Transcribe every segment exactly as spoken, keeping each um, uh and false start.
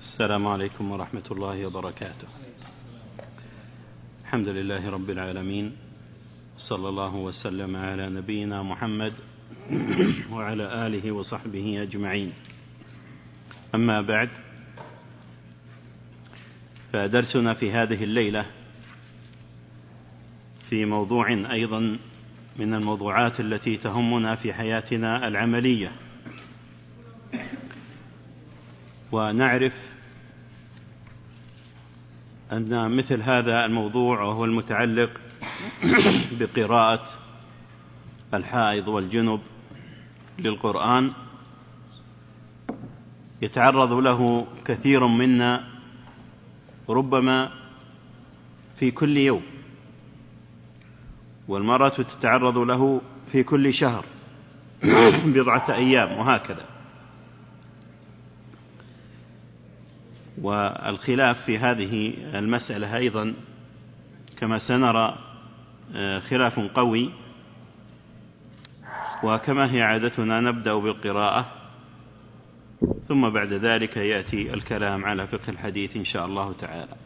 السلام عليكم ورحمة الله وبركاته. الحمد لله رب العالمين، صلى الله وسلم على نبينا محمد وعلى آله وصحبه أجمعين. أما بعد، فدرسنا في هذه الليلة في موضوع أيضا من الموضوعات التي تهمنا في حياتنا العملية، ونعرف أن مثل هذا الموضوع وهو المتعلق بقراءة الحائض والجنب للقرآن يتعرض له كثير منا ربما في كل يوم، والمرأة تتعرض له في كل شهر بضعة أيام وهكذا. والخلاف في هذه المسألة أيضا كما سنرى خلاف قوي، وكما هي عادتنا نبدأ بالقراءة ثم بعد ذلك يأتي الكلام على فقه الحديث إن شاء الله تعالى.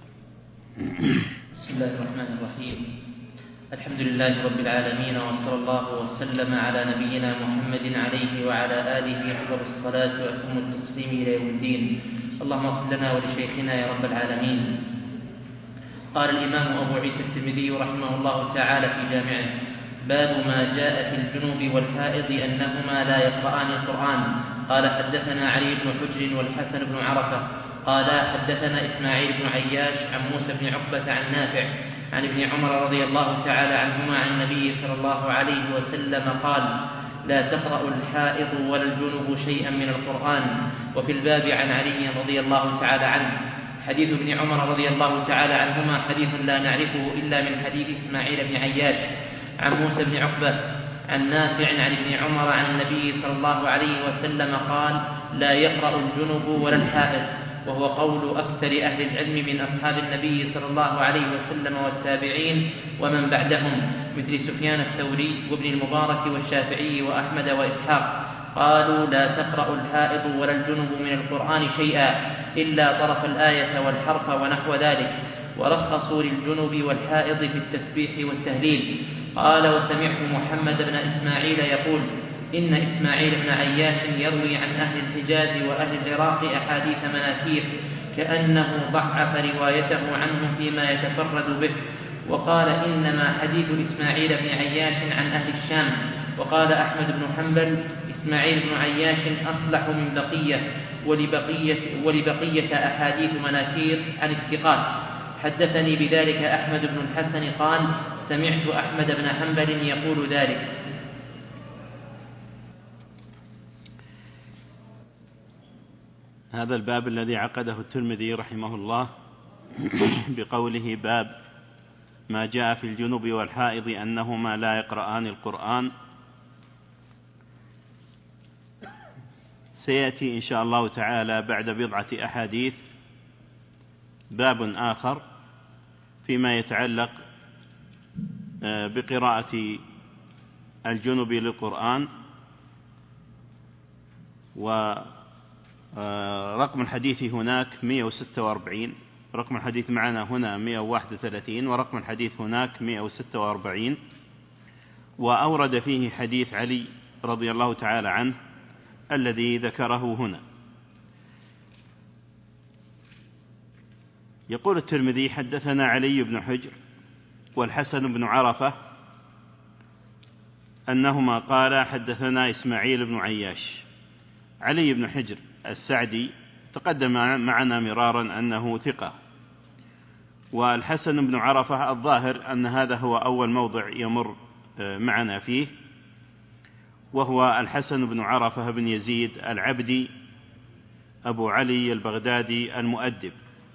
بسم الله الرحمن الرحيم. الحمد لله رب العالمين، وصلى الله وسلم على نبينا محمد عليه وعلى آله أفضل الصلاة وأتم التسليم إلى يوم الدين. اللهم اغفر لنا ولشيخنا يا رب العالمين. قال الإمام أبو عيسى الترمذي رحمه الله تعالى في جامعه: باب ما جاء في الجنوب والحائض أنهما لا يقرآن القرآن. قال حدثنا علي بن حجر والحسن بن عرفة قال حدثنا إسماعيل بن عياش عن موسى بن عقبة عن نافع عن ابن عمر رضي الله تعالى عنهما عن النبي صلى الله عليه وسلم قال: لا تقرأ الحائض ولا الجنوب شيئا من القرآن. وفي الباب عن علي رضي الله تعالى عنه. حديث ابن عمر رضي الله تعالى عنهما حديث لا نعرفه إلا من حديث إسماعيل بن عياش عن موسى بن عقبة عن نافع عن ابن عمر عن النبي صلى الله عليه وسلم قال: لا يقرأ الجنب ولا الحائض، وهو قول أكثر أهل العلم من أصحاب النبي صلى الله عليه وسلم والتابعين ومن بعدهم، مثل سفيان الثوري وابن المبارك والشافعي وأحمد وإسحاق. قالوا: لا تقرأ الحائض ولا الجنب من القرآن شيئا إلا طرف الآية والحرف ونحو ذلك، ورخصوا للجنب والحائض في التسبيح والتهليل. قال: وسمعت محمد بن إسماعيل يقول: إن إسماعيل بن عياش يروي عن أهل الحجاز وأهل العراق أحاديث مناكير، كأنه ضعف روايته عنهم فيما يتفرد به. وقال: إنما حديث إسماعيل بن عياش عن أهل الشام. وقال أحمد بن حنبل: إسماعيل بن عياش أصلح من بقية، ولبقية, ولبقية أحاديث مناكير عن الثقات. حدثني بذلك أحمد بن الحسن قال: سمعت أحمد بن حنبل يقول ذلك. هذا الباب الذي عقده الترمذي رحمه الله بقوله: باب ما جاء في الجنب والحائض أنهما لا يقرآن القرآن، سيأتي إن شاء الله تعالى بعد بضعة أحاديث باب آخر فيما يتعلق بقراءة الجنب للقرآن. ورقم الحديث هناك مئة وستة وأربعين، رقم الحديث معنا هنا مئة وواحد وثلاثين، ورقم الحديث هناك مئة وستة وأربعين. وأورد فيه حديث علي رضي الله تعالى عنه الذي ذكره هنا. يقول الترمذي: حدثنا علي بن حجر والحسن بن عرفة أنهما قال حدثنا إسماعيل بن عياش. علي بن حجر السعدي تقدم معنا مرارا أنه ثقة، والحسن بن عرفة الظاهر أن هذا هو أول موضع يمر معنا فيه، وهو الحسن بن عرفة بن يزيد العبدي أبو علي البغدادي المؤدب،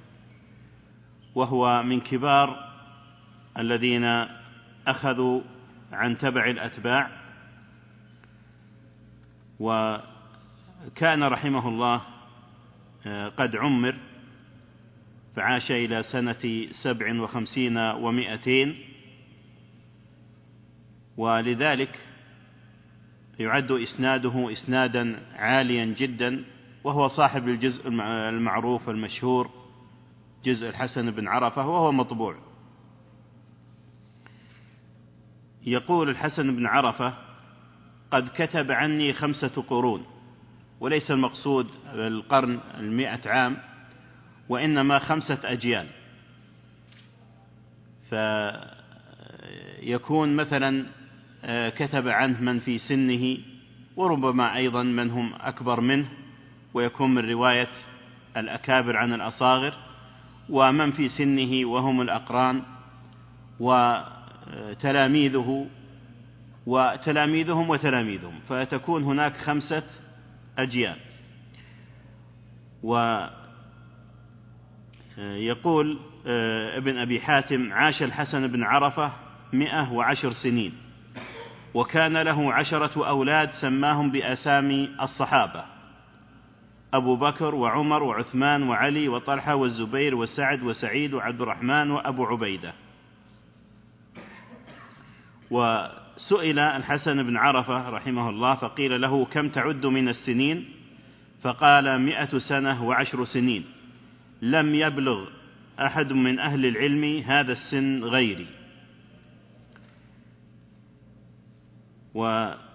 وهو من كبار الذين أخذوا عن تبع الأتباع. وكان رحمه الله قد عمر فعاش إلى سنة سبع وخمسين ومائتين، ولذلك يعد إسناده إسنادا عاليا جدا وهو صاحب الجزء المعروف المشهور جزء الحسن بن عرفة، وهو مطبوع. يقول الحسن بن عرفة: قد كتب عني خمسة قرون، وليس المقصود القرن المئة عام، وإنما خمسة أجيال. فيكون مثلا كتب عنه من في سنه، وربما أيضا من هم أكبر منه، ويكون من رواية الأكابر عن الأصاغر، ومن في سنه وهم الأقران وتلاميذه وتلاميذهم وتلاميذهم، فتكون هناك خمسة أجيال. ويقول ابن أبي حاتم: عاش الحسن بن عرفة مئة وعشر سنين، وكان له عشرة أولاد سماهم بأسامي الصحابة: أبو بكر وعمر وعثمان وعلي وطلحة والزبير وسعد وسعيد وعبد الرحمن وأبو عبيدة. وسئل الحسن بن عرفة رحمه الله فقيل له: كم تعد من السنين؟ فقال: مئة سنة وعشر سنين، لم يبلغ أحد من أهل العلم هذا السن غيري. ويقول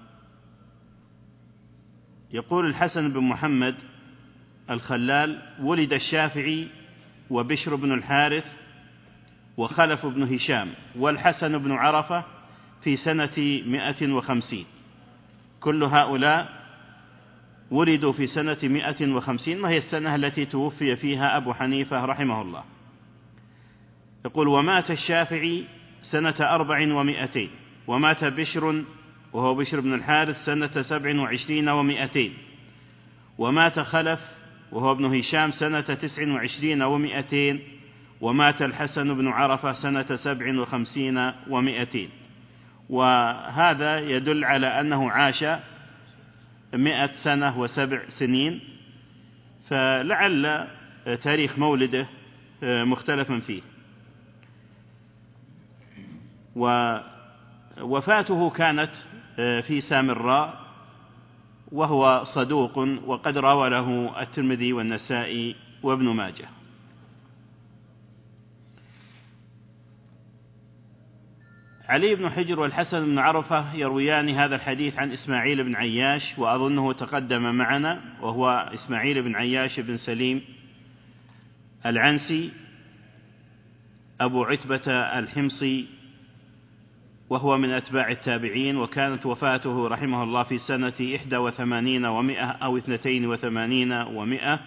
الحسن بن محمد الخلال: ولد الشافعي وبشر بن الحارث وخلف بن هشام والحسن بن عرفة في سنة مئة وخمسين. كل هؤلاء ولدوا في سنة مئة وخمسين، وهي السنة التي توفي فيها أبو حنيفة رحمه الله. يقول: ومات الشافعي سنة أربع ومئتين، ومات بشر وهو بشر بن الحارث سنة سبع وعشرين ومئتين، ومات خلف وهو ابن هشام سنة تسع وعشرين ومئتين، ومات الحسن بن عرفة سنة سبع وخمسين ومئتين. وهذا يدل على أنه عاش مئة سنة وسبع سنين، فلعل تاريخ مولده مختلف فيه. ووفاته كانت في سامراء، وهو صدوق، وقد روى له الترمذي والنسائي وابن ماجه. علي بن حجر والحسن بن عرفة يرويان هذا الحديث عن إسماعيل بن عياش، وأظنه تقدم معنا، وهو إسماعيل بن عياش بن سليم العنسي أبو عتبة الحمصي، وهو من أتباع التابعين، وكانت وفاته رحمه الله في سنة إحدى وثمانين ومئة أو اثنتين وثمانين ومئة.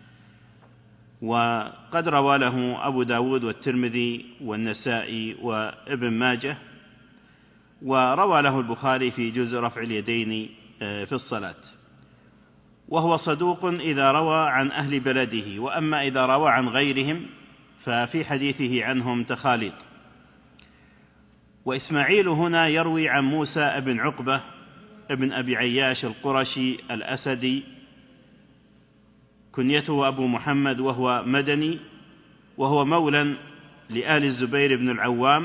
وقد روى له أبو داود والترمذي والنسائي وابن ماجه، وروى له البخاري في جزء رفع اليدين في الصلاة. وهو صدوق إذا روى عن أهل بلده، وأما إذا روى عن غيرهم ففي حديثه عنهم تخاليط. وإسماعيل هنا يروي عن موسى بن عقبة ابن أبي عياش القرشي الأسدي، كنيته أبو محمد، وهو مدني، وهو مولى لآل الزبير بن العوام،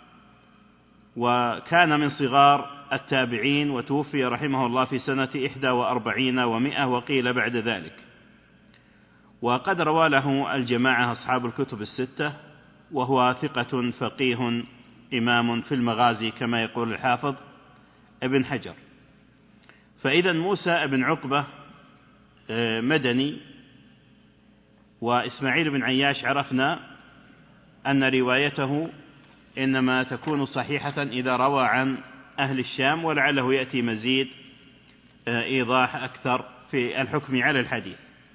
وكان من صغار التابعين، وتوفي رحمه الله في سنة إحدى وأربعين ومئة، وقيل بعد ذلك. وقد روى له الجماعة أصحاب الكتب الستة، وهو ثقة فقيه إمام في المغازي كما يقول الحافظ ابن حجر. فإذا موسى بن عقبة مدني، وإسماعيل بن عياش عرفنا أن روايته إنما تكون صحيحة إذا روى عن أهل الشام، ولعله يأتي مزيد إيضاح أكثر في الحكم على الحديث.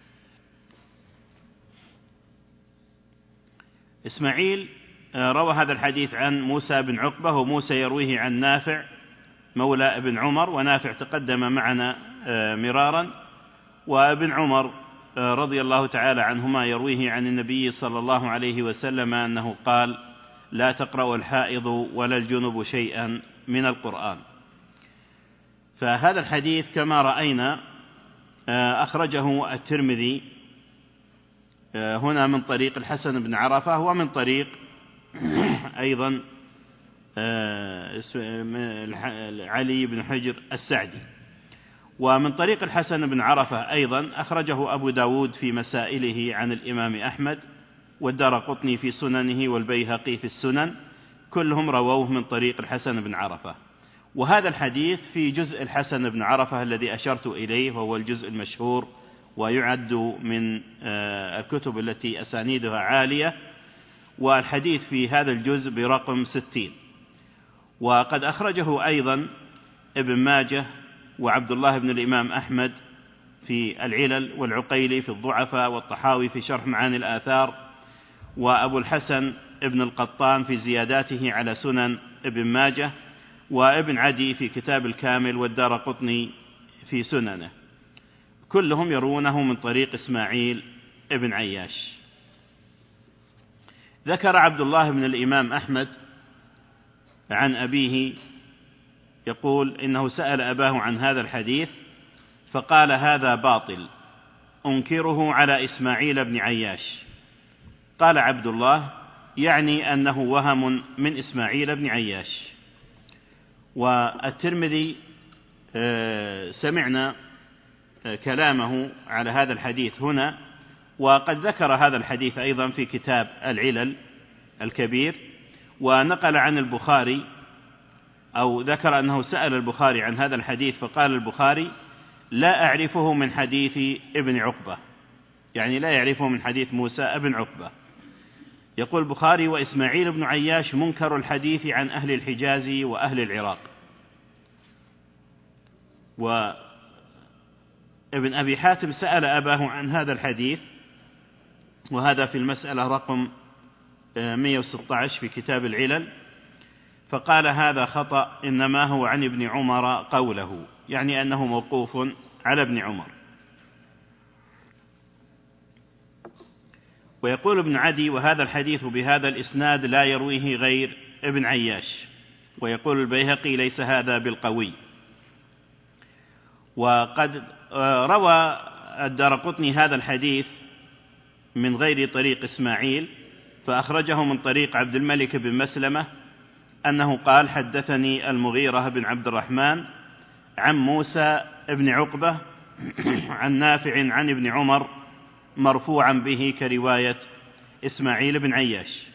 إسماعيل روى هذا الحديث عن موسى بن عقبة، وموسى يرويه عن نافع مولى ابن عمر، ونافع تقدم معنا مرارا، وابن عمر رضي الله تعالى عنهما يرويه عن النبي صلى الله عليه وسلم أنه قال: لا تقرأ الحائض ولا الجنب شيئا من القرآن. فهذا الحديث كما رأينا أخرجه الترمذي هنا من طريق الحسن بن عرفة، ومن طريق أيضا علي بن حجر السعدي. ومن طريق الحسن بن عرفة أيضا أخرجه أبو داود في مسائله عن الإمام أحمد، والدارقطني في سننه، والبيهقي في السنن، كلهم رووه من طريق الحسن بن عرفة. وهذا الحديث في جزء الحسن بن عرفة الذي أشرت إليه، وهو الجزء المشهور ويعد من الكتب التي أسانيدها عالية، والحديث في هذا الجزء برقم ستين. وقد أخرجه أيضا ابن ماجه وعبد الله بن الإمام أحمد في العلل، والعقيلي في الضعفاء، والطحاوي في شرح معاني الآثار، وأبو الحسن ابن القطان في زياداته على سنن ابن ماجه، وابن عدي في كتاب الكامل، والدارقطني في سننه، كلهم يروونه من طريق إسماعيل ابن عياش. ذكر عبد الله بن الإمام أحمد عن أبيه يقول إنه سأل أباه عن هذا الحديث فقال: هذا باطل أنكره على إسماعيل بن عياش. قال عبد الله: يعني أنه وهم من إسماعيل بن عياش. والترمذي سمعنا كلامه على هذا الحديث هنا، وقد ذكر هذا الحديث أيضا في كتاب العلل الكبير، ونقل عن البخاري، أو ذكر أنه سأل البخاري عن هذا الحديث فقال البخاري: لا أعرفه من حديث ابن عقبة، يعني لا يعرفه من حديث موسى ابن عقبة. يقول البخاري: وإسماعيل بن عياش منكر الحديث عن أهل الحجاز وأهل العراق. وابن أبي حاتم سأل أباه عن هذا الحديث، وهذا في المسألة رقم مئة وستة عشر في كتاب العلل، فقال: هذا خطأ، إنما هو عن ابن عمر قوله، يعني أنه موقوف على ابن عمر. ويقول ابن عدي: وهذا الحديث بهذا الإسناد لا يرويه غير ابن عياش. ويقول البيهقي: ليس هذا بالقوي. وقد روى الدارقطني هذا الحديث من غير طريق إسماعيل، فأخرجه من طريق عبد الملك بن مسلمة أنه قال: حدثني المغيرة بن عبد الرحمن عن موسى بن عقبة عن نافع عن ابن عمر مرفوعا به كرواية إسماعيل بن عياش.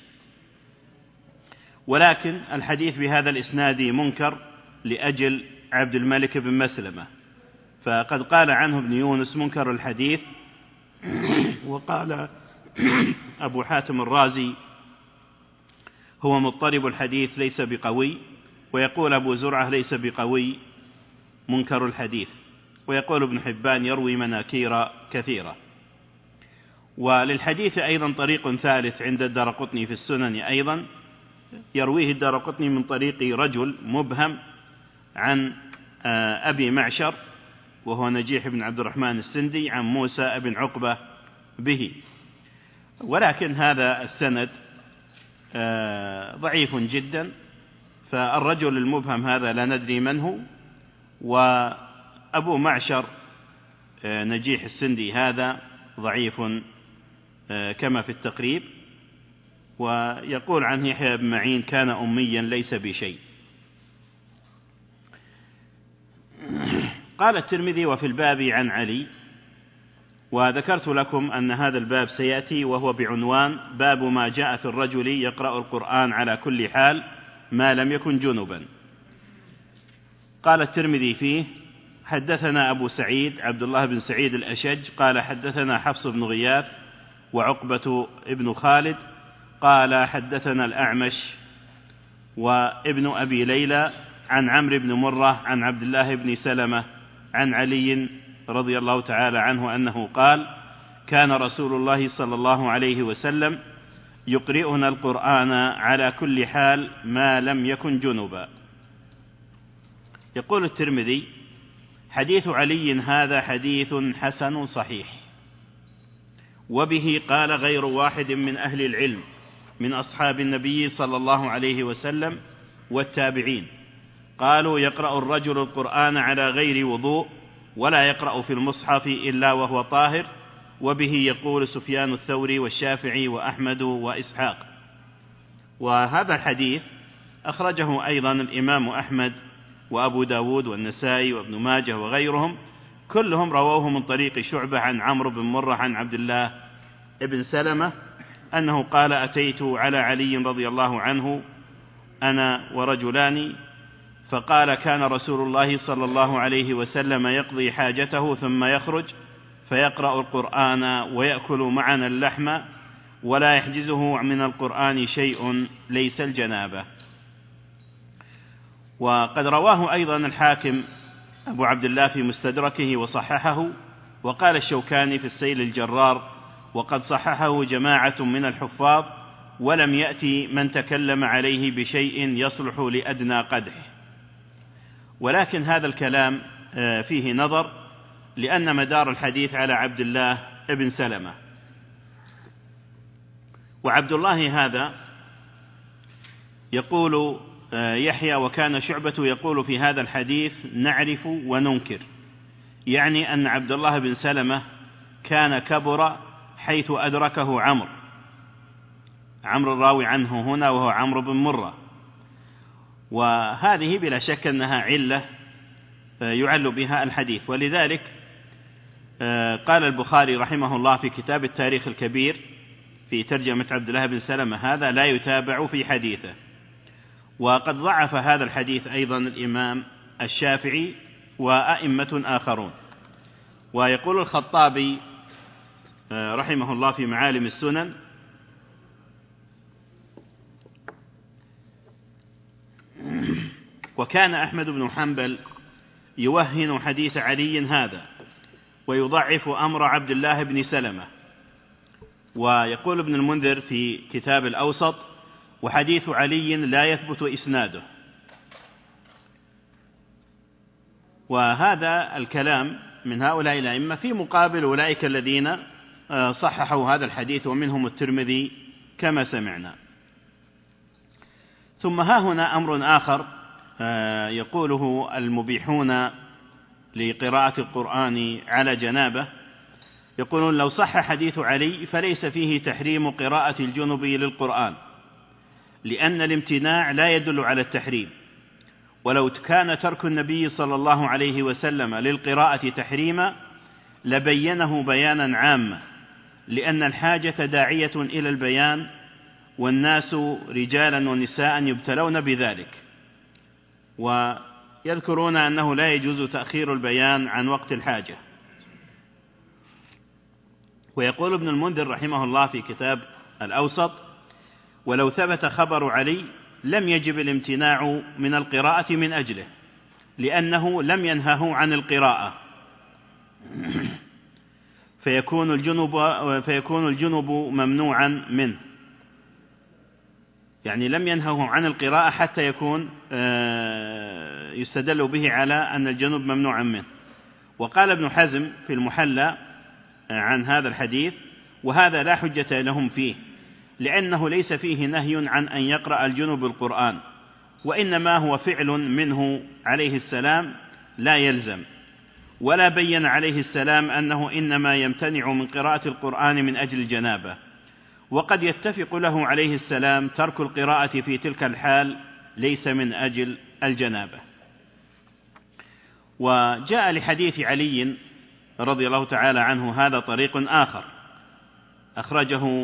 ولكن الحديث بهذا الإسناد منكر لأجل عبد الملك بن مسلمة، فقد قال عنه ابن يونس منكر الحديث. وقال أبو حاتم الرازي: هو مضطرب الحديث ليس بقوي. ويقول أبو زرعة: ليس بقوي منكر الحديث. ويقول ابن حبان: يروي مناكير كثيرة. وللحديث أيضا طريق ثالث عند الدارقطني في السنن، أيضا يرويه الدارقطني من طريق رجل مبهم عن أبي معشر وهو نجيح بن عبد الرحمن السندي عن موسى بن عقبة به. ولكن هذا السند ضعيف جدا، فالرجل المبهم هذا لا ندري من هو. وأبو معشر نجيح السندي هذا ضعيف كما في التقريب. ويقول عنه يحيى بن معين: كان أميا ليس بشيء. قال الترمذي: وفي الباب عن علي. وذكرت لكم أن هذا الباب سيأتي، وهو بعنوان: باب ما جاء في الرجل يقرأ القرآن على كل حال ما لم يكن جنبا. قال الترمذي فيه: حدثنا أبو سعيد عبد الله بن سعيد الأشج قال حدثنا حفص بن غياث وعقبة ابن خالد قال حدثنا الأعمش وابن أبي ليلى عن عمرو بن مرة عن عبد الله بن سلمة عن علي رضي الله تعالى عنه أنه قال: كان رسول الله صلى الله عليه وسلم يقرئنا القرآن على كل حال ما لم يكن جنبا. يقول الترمذي: حديث علي هذا حديث حسن صحيح، وبه قال غير واحد من أهل العلم من أصحاب النبي صلى الله عليه وسلم والتابعين، قالوا: يقرأ الرجل القرآن على غير وضوء ولا يقرأ في المصحف إلا وهو طاهر، وبه يقول سفيان الثوري والشافعي وأحمد وإسحاق. وهذا الحديث أخرجه أيضا الإمام أحمد وأبو داود والنسائي وابن ماجه وغيرهم كلهم رووه من طريق شعبة عن عمرو بن مرة عن عبد الله بن سلمة أنه قال: أتيت على علي رضي الله عنه أنا ورجلان، فقال: كان رسول الله صلى الله عليه وسلم يقضي حاجته ثم يخرج فيقرأ القرآن ويأكل معنا اللحم ولا يحجزه من القرآن شيء ليس الجنابة. وقد رواه أيضا الحاكم أبو عبد الله في مستدركه وصححه، وقال الشوكاني في السيل الجرار: وقد صححه جماعة من الحفاظ ولم يأتي من تكلم عليه بشيء يصلح لأدنى قدحه. ولكن هذا الكلام فيه نظر، لأن مدار الحديث على عبد الله بن سلمة، وعبد الله هذا يقول يحيى: وكان شعبة يقول في هذا الحديث نعرف وننكر، يعني أن عبد الله بن سلمة كان كبر حيث أدركه عمرو عمرو الراوي عنه هنا وهو عمرو بن مرة، وهذه بلا شك أنها علة يعل بها الحديث. ولذلك قال البخاري رحمه الله في كتاب التاريخ الكبير في ترجمة عبد الله بن سلمة: هذا لا يتابع في حديثه. وقد ضعف هذا الحديث أيضا الإمام الشافعي وأئمة آخرون. ويقول الخطابي رحمه الله في معالم السنن: وكان أحمد بن حنبل يوهن حديث علي هذا ويضعف أمر عبد الله بن سلمة. ويقول ابن المنذر في كتاب الأوسط: وحديث علي لا يثبت إسناده. وهذا الكلام من هؤلاء الأئمة في مقابل أولئك الذين صححوا هذا الحديث ومنهم الترمذي كما سمعنا. ثم ها هنا أمر آخر يقوله المبيحون لقراءة القرآن على جنابه، يقولون: لو صح حديث علي فليس فيه تحريم قراءة الجنب للقرآن، لأن الامتناع لا يدل على التحريم، ولو كان ترك النبي صلى الله عليه وسلم للقراءة تحريما لبينه بيانا عاما، لأن الحاجة داعية إلى البيان، والناس رجالا ونساء يبتلون بذلك. ويذكرون أنه لا يجوز تأخير البيان عن وقت الحاجة. ويقول ابن المنذر رحمه الله في كتاب الأوسط: ولو ثبت خبر علي لم يجب الامتناع من القراءة من أجله، لأنه لم ينهه عن القراءة، فيكون الجنب, فيكون الجنب ممنوعا منه، يعني لم ينهه عن القراءة حتى يكون يستدل به على أن الجنب ممنوعا منه. وقال ابن حزم في المحلى عن هذا الحديث: وهذا لا حجة لهم فيه، لأنه ليس فيه نهي عن أن يقرأ الجنب القرآن، وإنما هو فعل منه عليه السلام لا يلزم. ولا بين عليه السلام أنه إنما يمتنع من قراءة القرآن من أجل الجنابة، وقد يتفق له عليه السلام ترك القراءة في تلك الحال ليس من أجل الجنابة. وجاء لحديث علي رضي الله تعالى عنه هذا طريق آخر أخرجه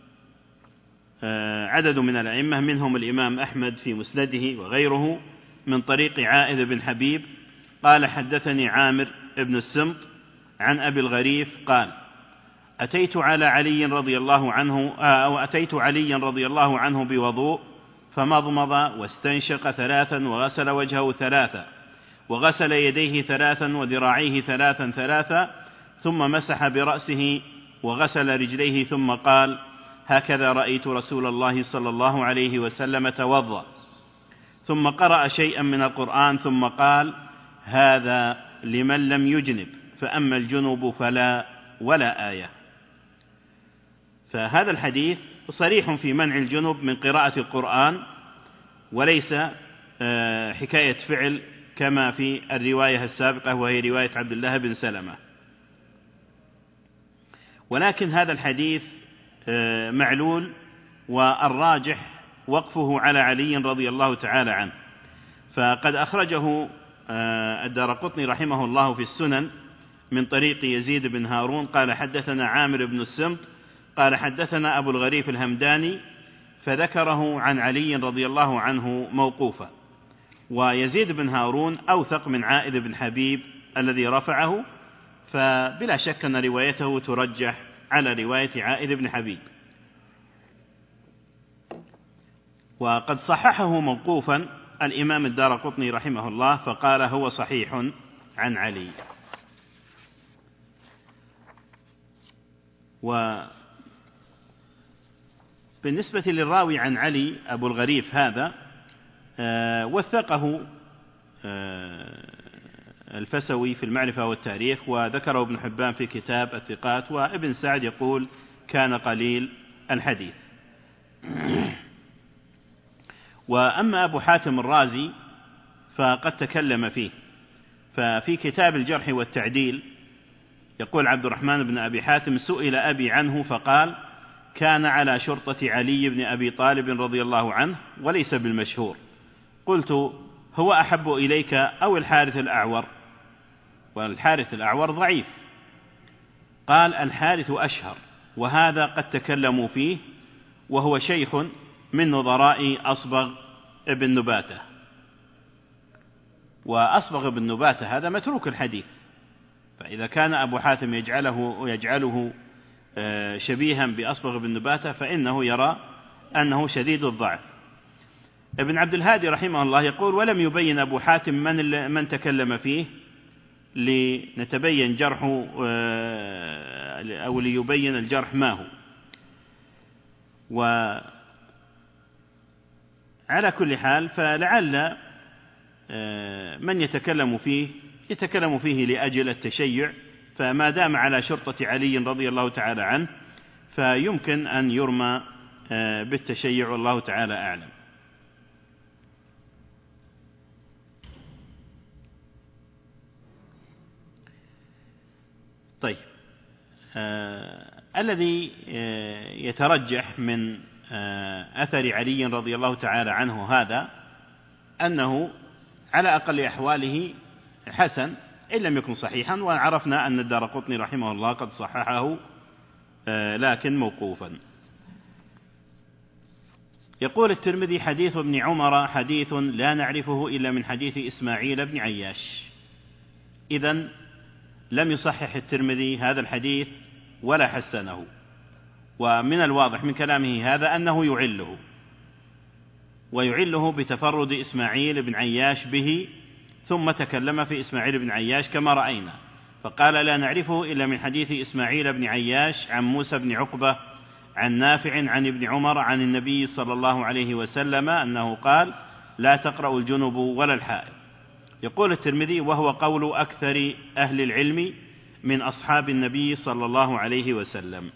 عدد من الأئمة، منهم الإمام أحمد في مسنده وغيره، من طريق عائذ بن حبيب قال: حدثني عامر بن السمط عن أبي الغريف قال: أتيت على علي رضي الله عنه أو أتيت علي رضي الله عنه بوضوء، فمضمض واستنشق ثلاثا، وغسل وجهه ثلاثا، وغسل يديه ثلاثا، وذراعيه ثلاثا ثلاثا، ثم مسح برأسه وغسل رجليه، ثم قال: هكذا رأيت رسول الله صلى الله عليه وسلم توضأ. ثم قرأ شيئا من القرآن، ثم قال: هذا لمن لم يجنب، فأما الجنوب فلا ولا آية. فهذا الحديث صريح في منع الجنب من قراءة القرآن، وليس حكاية فعل كما في الرواية السابقة وهي رواية عبد الله بن سلمة. ولكن هذا الحديث معلول، والراجح وقفه على علي رضي الله تعالى عنه. فقد أخرجه الدارقطني رحمه الله في السنن من طريق يزيد بن هارون قال حدثنا عامر بن السمط قال حدثنا أبو الغريف الهمداني، فذكره عن علي رضي الله عنه موقوفا. ويزيد بن هارون أوثق من عائذ بن حبيب الذي رفعه، فبلا شك أن روايته ترجح على رواية عائذ بن حبيب. وقد صححه موقوفا الإمام الدارقطني رحمه الله فقال هو صحيح عن علي. وبالنسبة للراوي عن علي أبو الغريف هذا آه وثقه آه الفسوي في المعرفة والتاريخ، وذكره ابن حبان في كتاب الثقات، وابن سعد يقول كان قليل الحديث. وأما أبو حاتم الرازي فقد تكلم فيه، ففي كتاب الجرح والتعديل يقول عبد الرحمن بن أبي حاتم سئل أبي عنه فقال كان على شرطة علي بن أبي طالب رضي الله عنه وليس بالمشهور. قلت هو أحب إليك أو الحارث الأعور؟ والحارث الأعور ضعيف. قال الحارث أشهر، وهذا قد تكلموا فيه، وهو شيخ من نظراء أصبغ ابن نباتة. وأصبغ ابن نباتة هذا متروك الحديث، فإذا كان أبو حاتم يجعله, يجعله شبيها بأصبغ ابن نباتة فإنه يرى أنه شديد الضعف. ابن عبد الهادي رحمه الله يقول ولم يبين أبو حاتم من, من تكلم فيه لنتبين جرحه أو ليبين الجرح ما هو. وعلى كل حال فلعل من يتكلم فيه يتكلم فيه لأجل التشيع، فما دام على شرطة علي رضي الله تعالى عنه فيمكن أن يرمى بالتشيع، والله تعالى أعلم. طيب آه الذي آه يترجح من آه أثر علي رضي الله تعالى عنه هذا أنه على أقل أحواله حسن إن لم يكن صحيحا، وعرفنا أن الدارقطني رحمه الله قد صححه آه لكن موقوفا. يقول الترمذي حديث ابن عمر حديث لا نعرفه إلا من حديث إسماعيل بن عياش. إذن لم يصحح الترمذي هذا الحديث ولا حسنه، ومن الواضح من كلامه هذا أنه يعله، ويعله بتفرد إسماعيل بن عياش به، ثم تكلم في إسماعيل بن عياش كما رأينا فقال لا نعرفه إلا من حديث إسماعيل بن عياش عن موسى بن عقبة عن نافع عن ابن عمر عن النبي صلى الله عليه وسلم أنه قال لا تقرأ الجنب ولا الحائض. يقول الترمذي وهو قول أكثر أهل العلم من أصحاب النبي صلى الله عليه وسلم.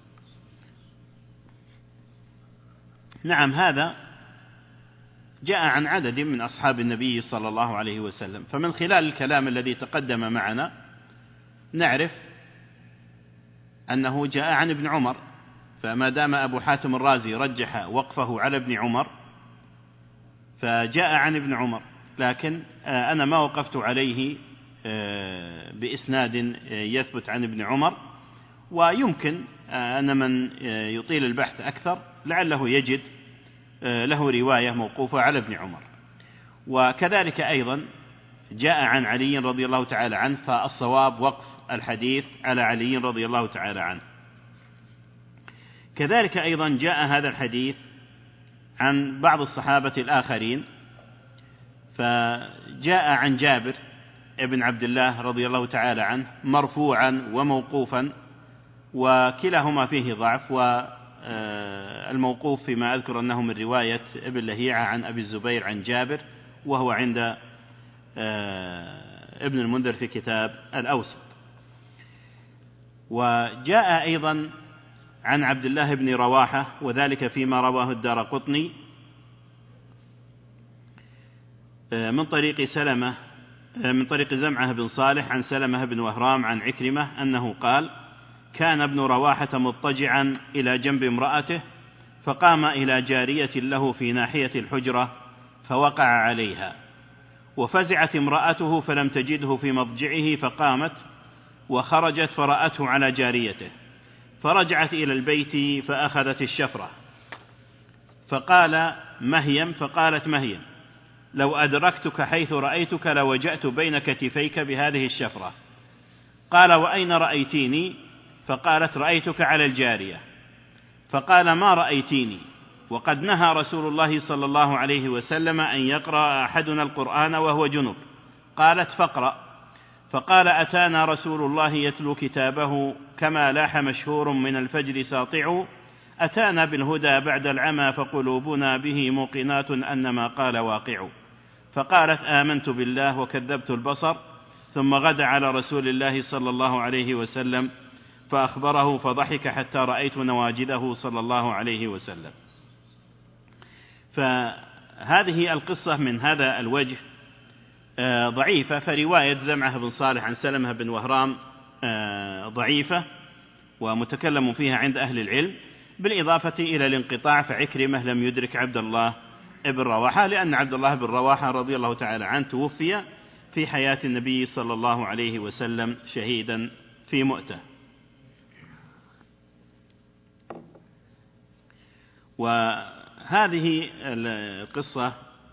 نعم هذا جاء عن عدد من أصحاب النبي صلى الله عليه وسلم، فمن خلال الكلام الذي تقدم معنا نعرف أنه جاء عن ابن عمر، فما دام أبو حاتم الرازي رجح وقفه على ابن عمر فجاء عن ابن عمر، لكن أنا ما وقفت عليه بإسناد يثبت عن ابن عمر، ويمكن أن من يطيل البحث أكثر لعله يجد له رواية موقوفة على ابن عمر. وكذلك أيضا جاء عن علي رضي الله تعالى عنه، فالصواب وقف الحديث على علي رضي الله تعالى عنه. كذلك أيضا جاء هذا الحديث عن بعض الصحابة الآخرين، فجاء عن جابر ابن عبد الله رضي الله تعالى عنه مرفوعا وموقوفا، وكلاهما فيه ضعف، والموقوف فيما أذكر أنه من رواية ابن لهيعة عن أبي الزبير عن جابر، وهو عند ابن المنذر في كتاب الأوسط. وجاء أيضا عن عبد الله بن رواحة، وذلك فيما رواه الدارقطني من طريق سلمة من طريق زمعة بن صالح عن سلمة بن وهرام عن عكرمة أنه قال كان ابن رواحة مضطجعا إلى جنب امرأته، فقام إلى جارية له في ناحية الحجرة فوقع عليها، وفزعت امرأته فلم تجده في مضجعه، فقامت وخرجت فرأته على جاريته، فرجعت إلى البيت فأخذت الشفرة، فقال مهيم، فقالت مهيم: لو أدركتك حيث رأيتك لوجأت بين كتفيك بهذه الشفرة. قال: وأين رأيتيني؟ فقالت: رأيتك على الجارية. فقال: ما رأيتيني وقد نهى رسول الله صلى الله عليه وسلم أن يقرأ أحدنا القرآن وهو جنب. قالت: فاقرأ. فقال: أتانا رسول الله يتلو كتابه كما لاح مشهور من الفجر ساطع، أتانا بالهدى بعد العمى فقلوبنا به موقنات أن ما قال واقع. فقالت: آمنت بالله وكذبت البصر. ثم غدا على رسول الله صلى الله عليه وسلم فأخبره فضحك حتى رأيت نواجذه صلى الله عليه وسلم. فهذه القصة من هذا الوجه ضعيفة، فرواية زمعة بن صالح عن سلمة بن وهرام ضعيفة ومتكلم فيها عند أهل العلم، بالإضافة إلى الانقطاع، فعكرمة لم يدرك عبد الله بن رواحة، لأن عبد الله بن رواحة رضي الله تعالى عنه توفي في حياة النبي صلى الله عليه وسلم شهيدا في مؤتة. وهذه القصة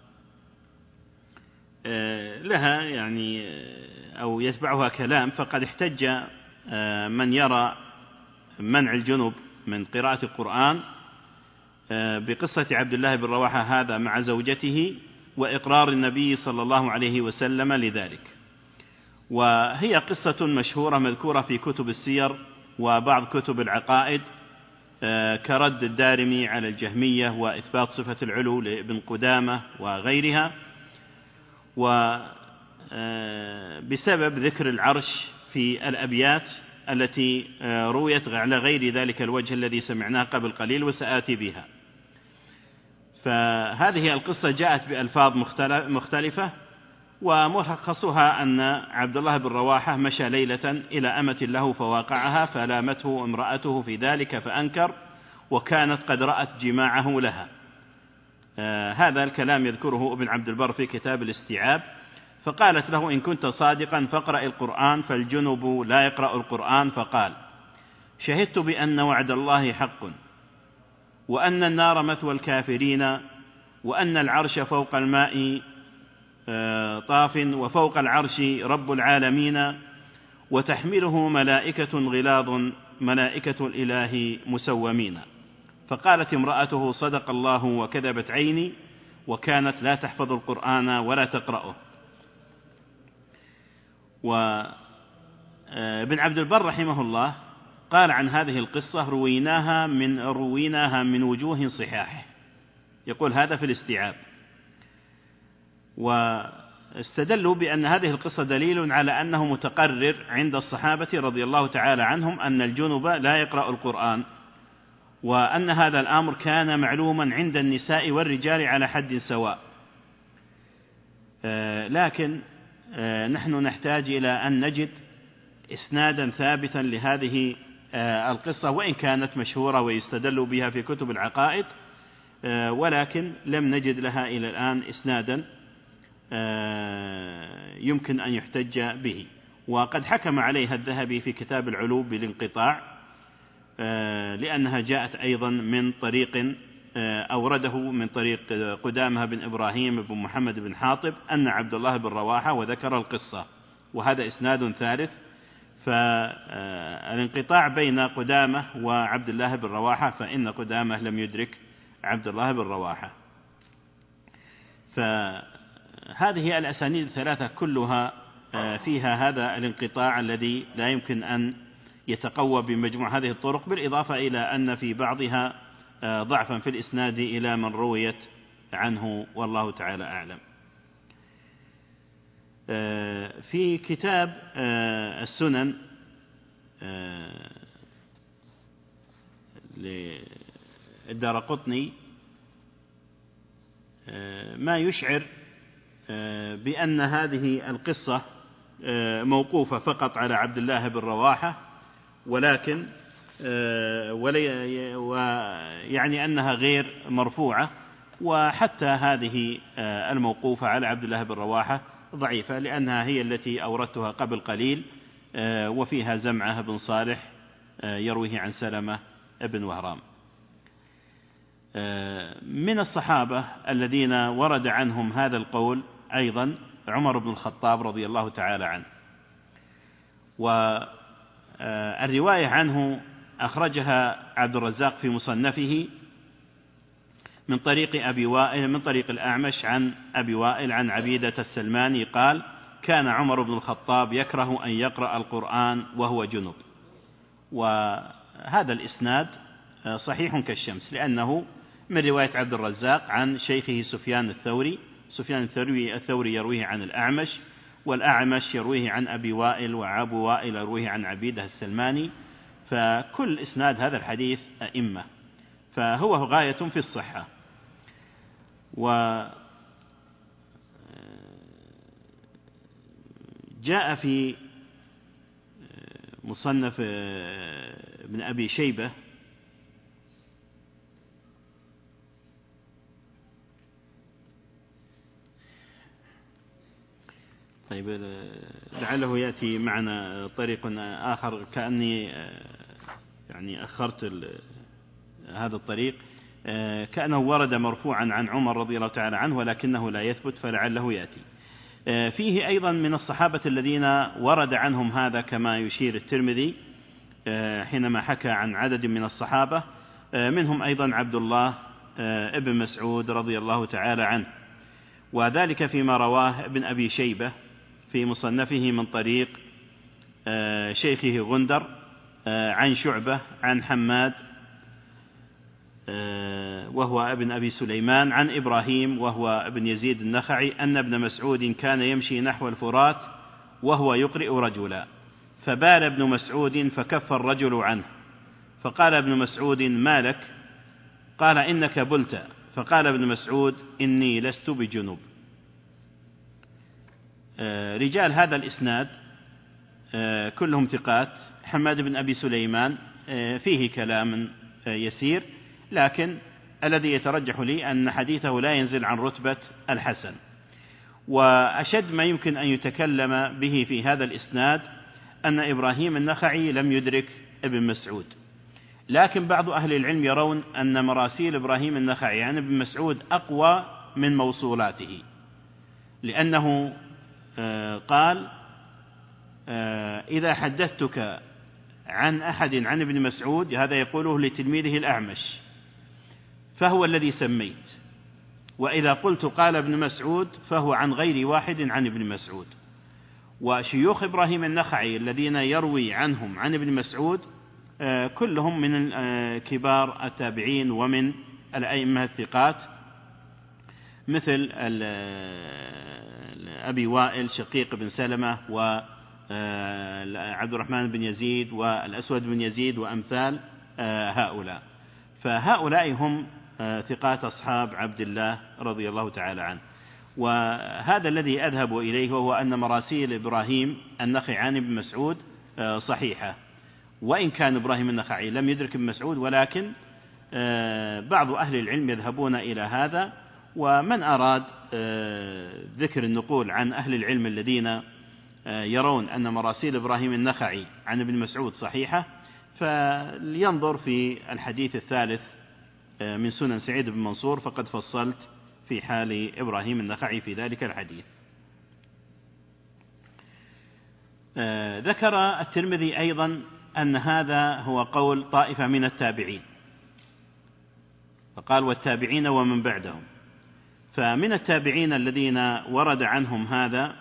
لها يعني أو يتبعها كلام، فقد احتج من يرى منع الجنب من قراءة القرآن بقصة عبد الله بن رواحة هذا مع زوجته وإقرار النبي صلى الله عليه وسلم لذلك. وهي قصة مشهورة مذكورة في كتب السير وبعض كتب العقائد كرد الدارمي على الجهمية وإثبات صفة العلو لابن قدامة وغيرها، وبسبب ذكر العرش في الأبيات التي رويت على غير ذلك الوجه الذي سمعناه قبل قليل وسآتي بها. فهذه القصة جاءت بألفاظ مختلفة، وملخصها أن عبد الله بن رواحة مشى ليلة إلى أمة له فواقعها، فلامته امرأته في ذلك فأنكر، وكانت قد رأت جماعه لها. آه هذا الكلام يذكره ابن عبد البر في كتاب الاستيعاب. فقالت له: إن كنت صادقا فاقرأ القرآن فالجنب لا يقرأ القرآن. فقال: شهدت بأن وعد الله حق، وأن النار مثوى الكافرين، وأن العرش فوق الماء طاف، وفوق العرش رب العالمين، وتحمله ملائكة غلاظ ملائكة الإله مسومين. فقالت امرأته: صدق الله وكذبت عيني، وكانت لا تحفظ القرآن ولا تقرأه. وابن عبد البر رحمه الله قال عن هذه القصة: رويناها من رويناها من وجوه صحاح. يقول هذا في الاستيعاب. واستدلوا بأن هذه القصة دليل على أنه متقرر عند الصحابة رضي الله تعالى عنهم أن الجنب لا يقرأ القرآن، وأن هذا الأمر كان معلوما عند النساء والرجال على حد سواء. لكن نحن نحتاج إلى أن نجد إسنادا ثابتا لهذه القصة، وإن كانت مشهورة ويستدل بها في كتب العقائد، ولكن لم نجد لها إلى الآن إسنادا يمكن أن يحتج به. وقد حكم عليها الذهبي في كتاب العلو بالانقطاع، لأنها جاءت أيضا من طريق أورده من طريق قدامة بن إبراهيم بن محمد بن حاطب أن عبد الله بن رواحة، وذكر القصة، وهذا إسناد ثالث. فالانقطاع بين قدامة وعبد الله بن رواحة، فإن قدامة لم يدرك عبد الله بن رواحة. فهذه الأسانيد الثلاثة كلها فيها هذا الانقطاع الذي لا يمكن أن يتقوى بمجموع هذه الطرق، بالإضافة إلى أن في بعضها ضعفا في الإسناد إلى من رويت عنه، والله تعالى أعلم. في كتاب السنن للدارقطني ما يشعر بأن هذه القصة موقوفة فقط على عبد الله بن رواحة، ولكن ويعني أنها غير مرفوعة، وحتى هذه الموقوفة على عبد الله بن رواحة ضعيفة، لأنها هي التي أوردتها قبل قليل وفيها زمعة بن صالح يرويه عن سلمة بن وهرام. من الصحابة الذين ورد عنهم هذا القول أيضا عمر بن الخطاب رضي الله تعالى عنه، والرواية عنه أخرجها عبد الرزاق في مصنفه من طريق أبي وائل من طريق الأعمش عن أبي وائل عن عبيدة السلماني قال: كان عمر بن الخطاب يكره أن يقرأ القرآن وهو جنب. وهذا الإسناد صحيح كالشمس، لأنه من رواية عبد الرزاق عن شيخه سفيان الثوري، سفيان الثوري, الثوري يرويه عن الأعمش، والأعمش يرويه عن أبي وائل، وأبو وائل يرويه عن عبيدة السلماني، فكل إسناد هذا الحديث أئمة، فهو غاية في الصحة. وجاء في مصنف ابن أبي شيبة طيب لعله يأتي معنا طريق آخر، كأني يعني أخرت هذا الطريق، كأنه ورد مرفوعا عن عمر رضي الله تعالى عنه ولكنه لا يثبت، فلعله يأتي. فيه أيضا من الصحابة الذين ورد عنهم هذا كما يشير الترمذي حينما حكى عن عدد من الصحابة، منهم أيضا عبد الله ابن مسعود رضي الله تعالى عنه، وذلك فيما رواه ابن أبي شيبة في مصنفه من طريق شيخه غندر عن شعبة عن حماد وهو ابن أبي سليمان عن إبراهيم وهو ابن يزيد النخعي أن ابن مسعود كان يمشي نحو الفرات وهو يقرئ رجلا، فبال ابن مسعود فكف الرجل عنه، فقال ابن مسعود: ما لك؟ قال: إنك بلت. فقال ابن مسعود: إني لست بجنب. رجال هذا الإسناد كلهم ثقات. حماد بن أبي سليمان فيه كلام يسير، لكن الذي يترجح لي أن حديثه لا ينزل عن رتبة الحسن. وأشد ما يمكن أن يتكلم به في هذا الإسناد أن إبراهيم النخعي لم يدرك ابن مسعود، لكن بعض أهل العلم يرون أن مراسيل إبراهيم النخعي عن ابن مسعود أقوى من موصولاته، لأنه قال: إذا حدثتك عن أحد عن ابن مسعود، هذا يقوله لتلميذه الأعمش، فهو الذي سميت، وإذا قلت قال ابن مسعود فهو عن غير واحد عن ابن مسعود. وشيوخ إبراهيم النخعي الذين يروي عنهم عن ابن مسعود كلهم من كبار التابعين ومن الأئمة الثقات، مثل أبي وائل شقيق بن سلمة وعبد الرحمن بن يزيد والأسود بن يزيد وأمثال هؤلاء، فهؤلاء هم ثقات أصحاب عبد الله رضي الله تعالى عنه. وهذا الذي أذهب إليه وهو أن مراسيل إبراهيم النخعي عن ابن مسعود صحيحة، وإن كان إبراهيم النخعي لم يدرك ابن مسعود، ولكن بعض أهل العلم يذهبون إلى هذا. ومن أراد ذكر النقول عن أهل العلم الذين يرون أن مراسيل إبراهيم النخعي عن ابن مسعود صحيحة، فلينظر في الحديث الثالث من سنن سعيد بن منصور، فقد فصلت في حال إبراهيم النخعي في ذلك الحديث. ذكر الترمذي أيضا أن هذا هو قول طائفة من التابعين، فقال: والتابعين ومن بعدهم. فمن التابعين الذين ورد عنهم هذا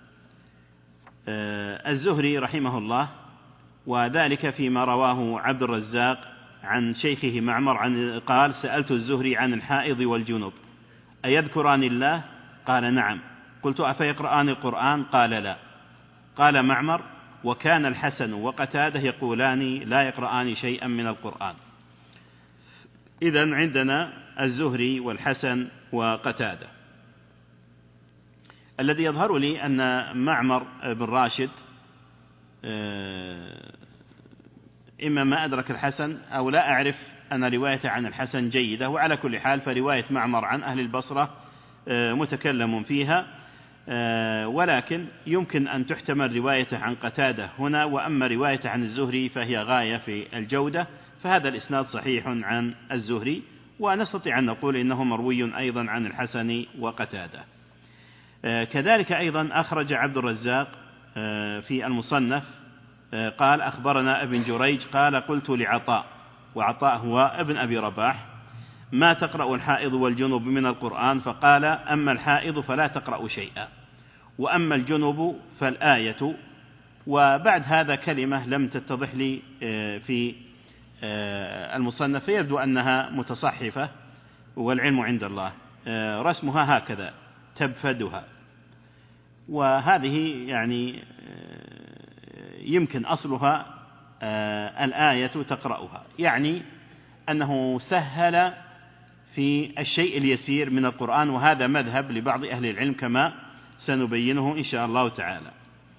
الزهري رحمه الله، وذلك فيما رواه عبد الرزاق عن شيخه معمر عن قال: سألت الزهري عن الحائض والجنب أيذكران الله؟ قال: نعم. قلت: أفيقرآن القرآن؟ قال: لا. قال معمر: وكان الحسن وقتاده يقولان لا يقرآن شيئا من القرآن. إذن عندنا الزهري والحسن وقتاده. الذي يظهر لي أن معمر بن راشد إما ما أدرك الحسن أو لا أعرف أن روايته عن الحسن جيدة، وعلى كل حال فرواية معمر عن أهل البصرة متكلم فيها. ولكن يمكن أن تحتمل روايته عن قتادة هنا، وأما روايته عن الزهري فهي غاية في الجودة، فهذا الإسناد صحيح عن الزهري، ونستطيع أن نقول إنه مروي أيضا عن الحسن وقتادة. كذلك أيضا أخرج عبد الرزاق في المصنف قال أخبرنا ابن جريج قال قلت لعطاء، وعطاء هو ابن أبي رباح: ما تقرأ الحائض والجنب من القرآن؟ فقال أما الحائض فلا تقرأ شيئا، وأما الجنب فالآية. وبعد هذا كلمة لم تتضح لي في المصنف، فيبدو أنها متصحفة والعلم عند الله، رسمها هكذا تبفدها، وهذه يعني يمكن أصلها الآية تقرأها، يعني أنه سهل في الشيء اليسير من القرآن، وهذا مذهب لبعض أهل العلم كما سنبينه إن شاء الله تعالى.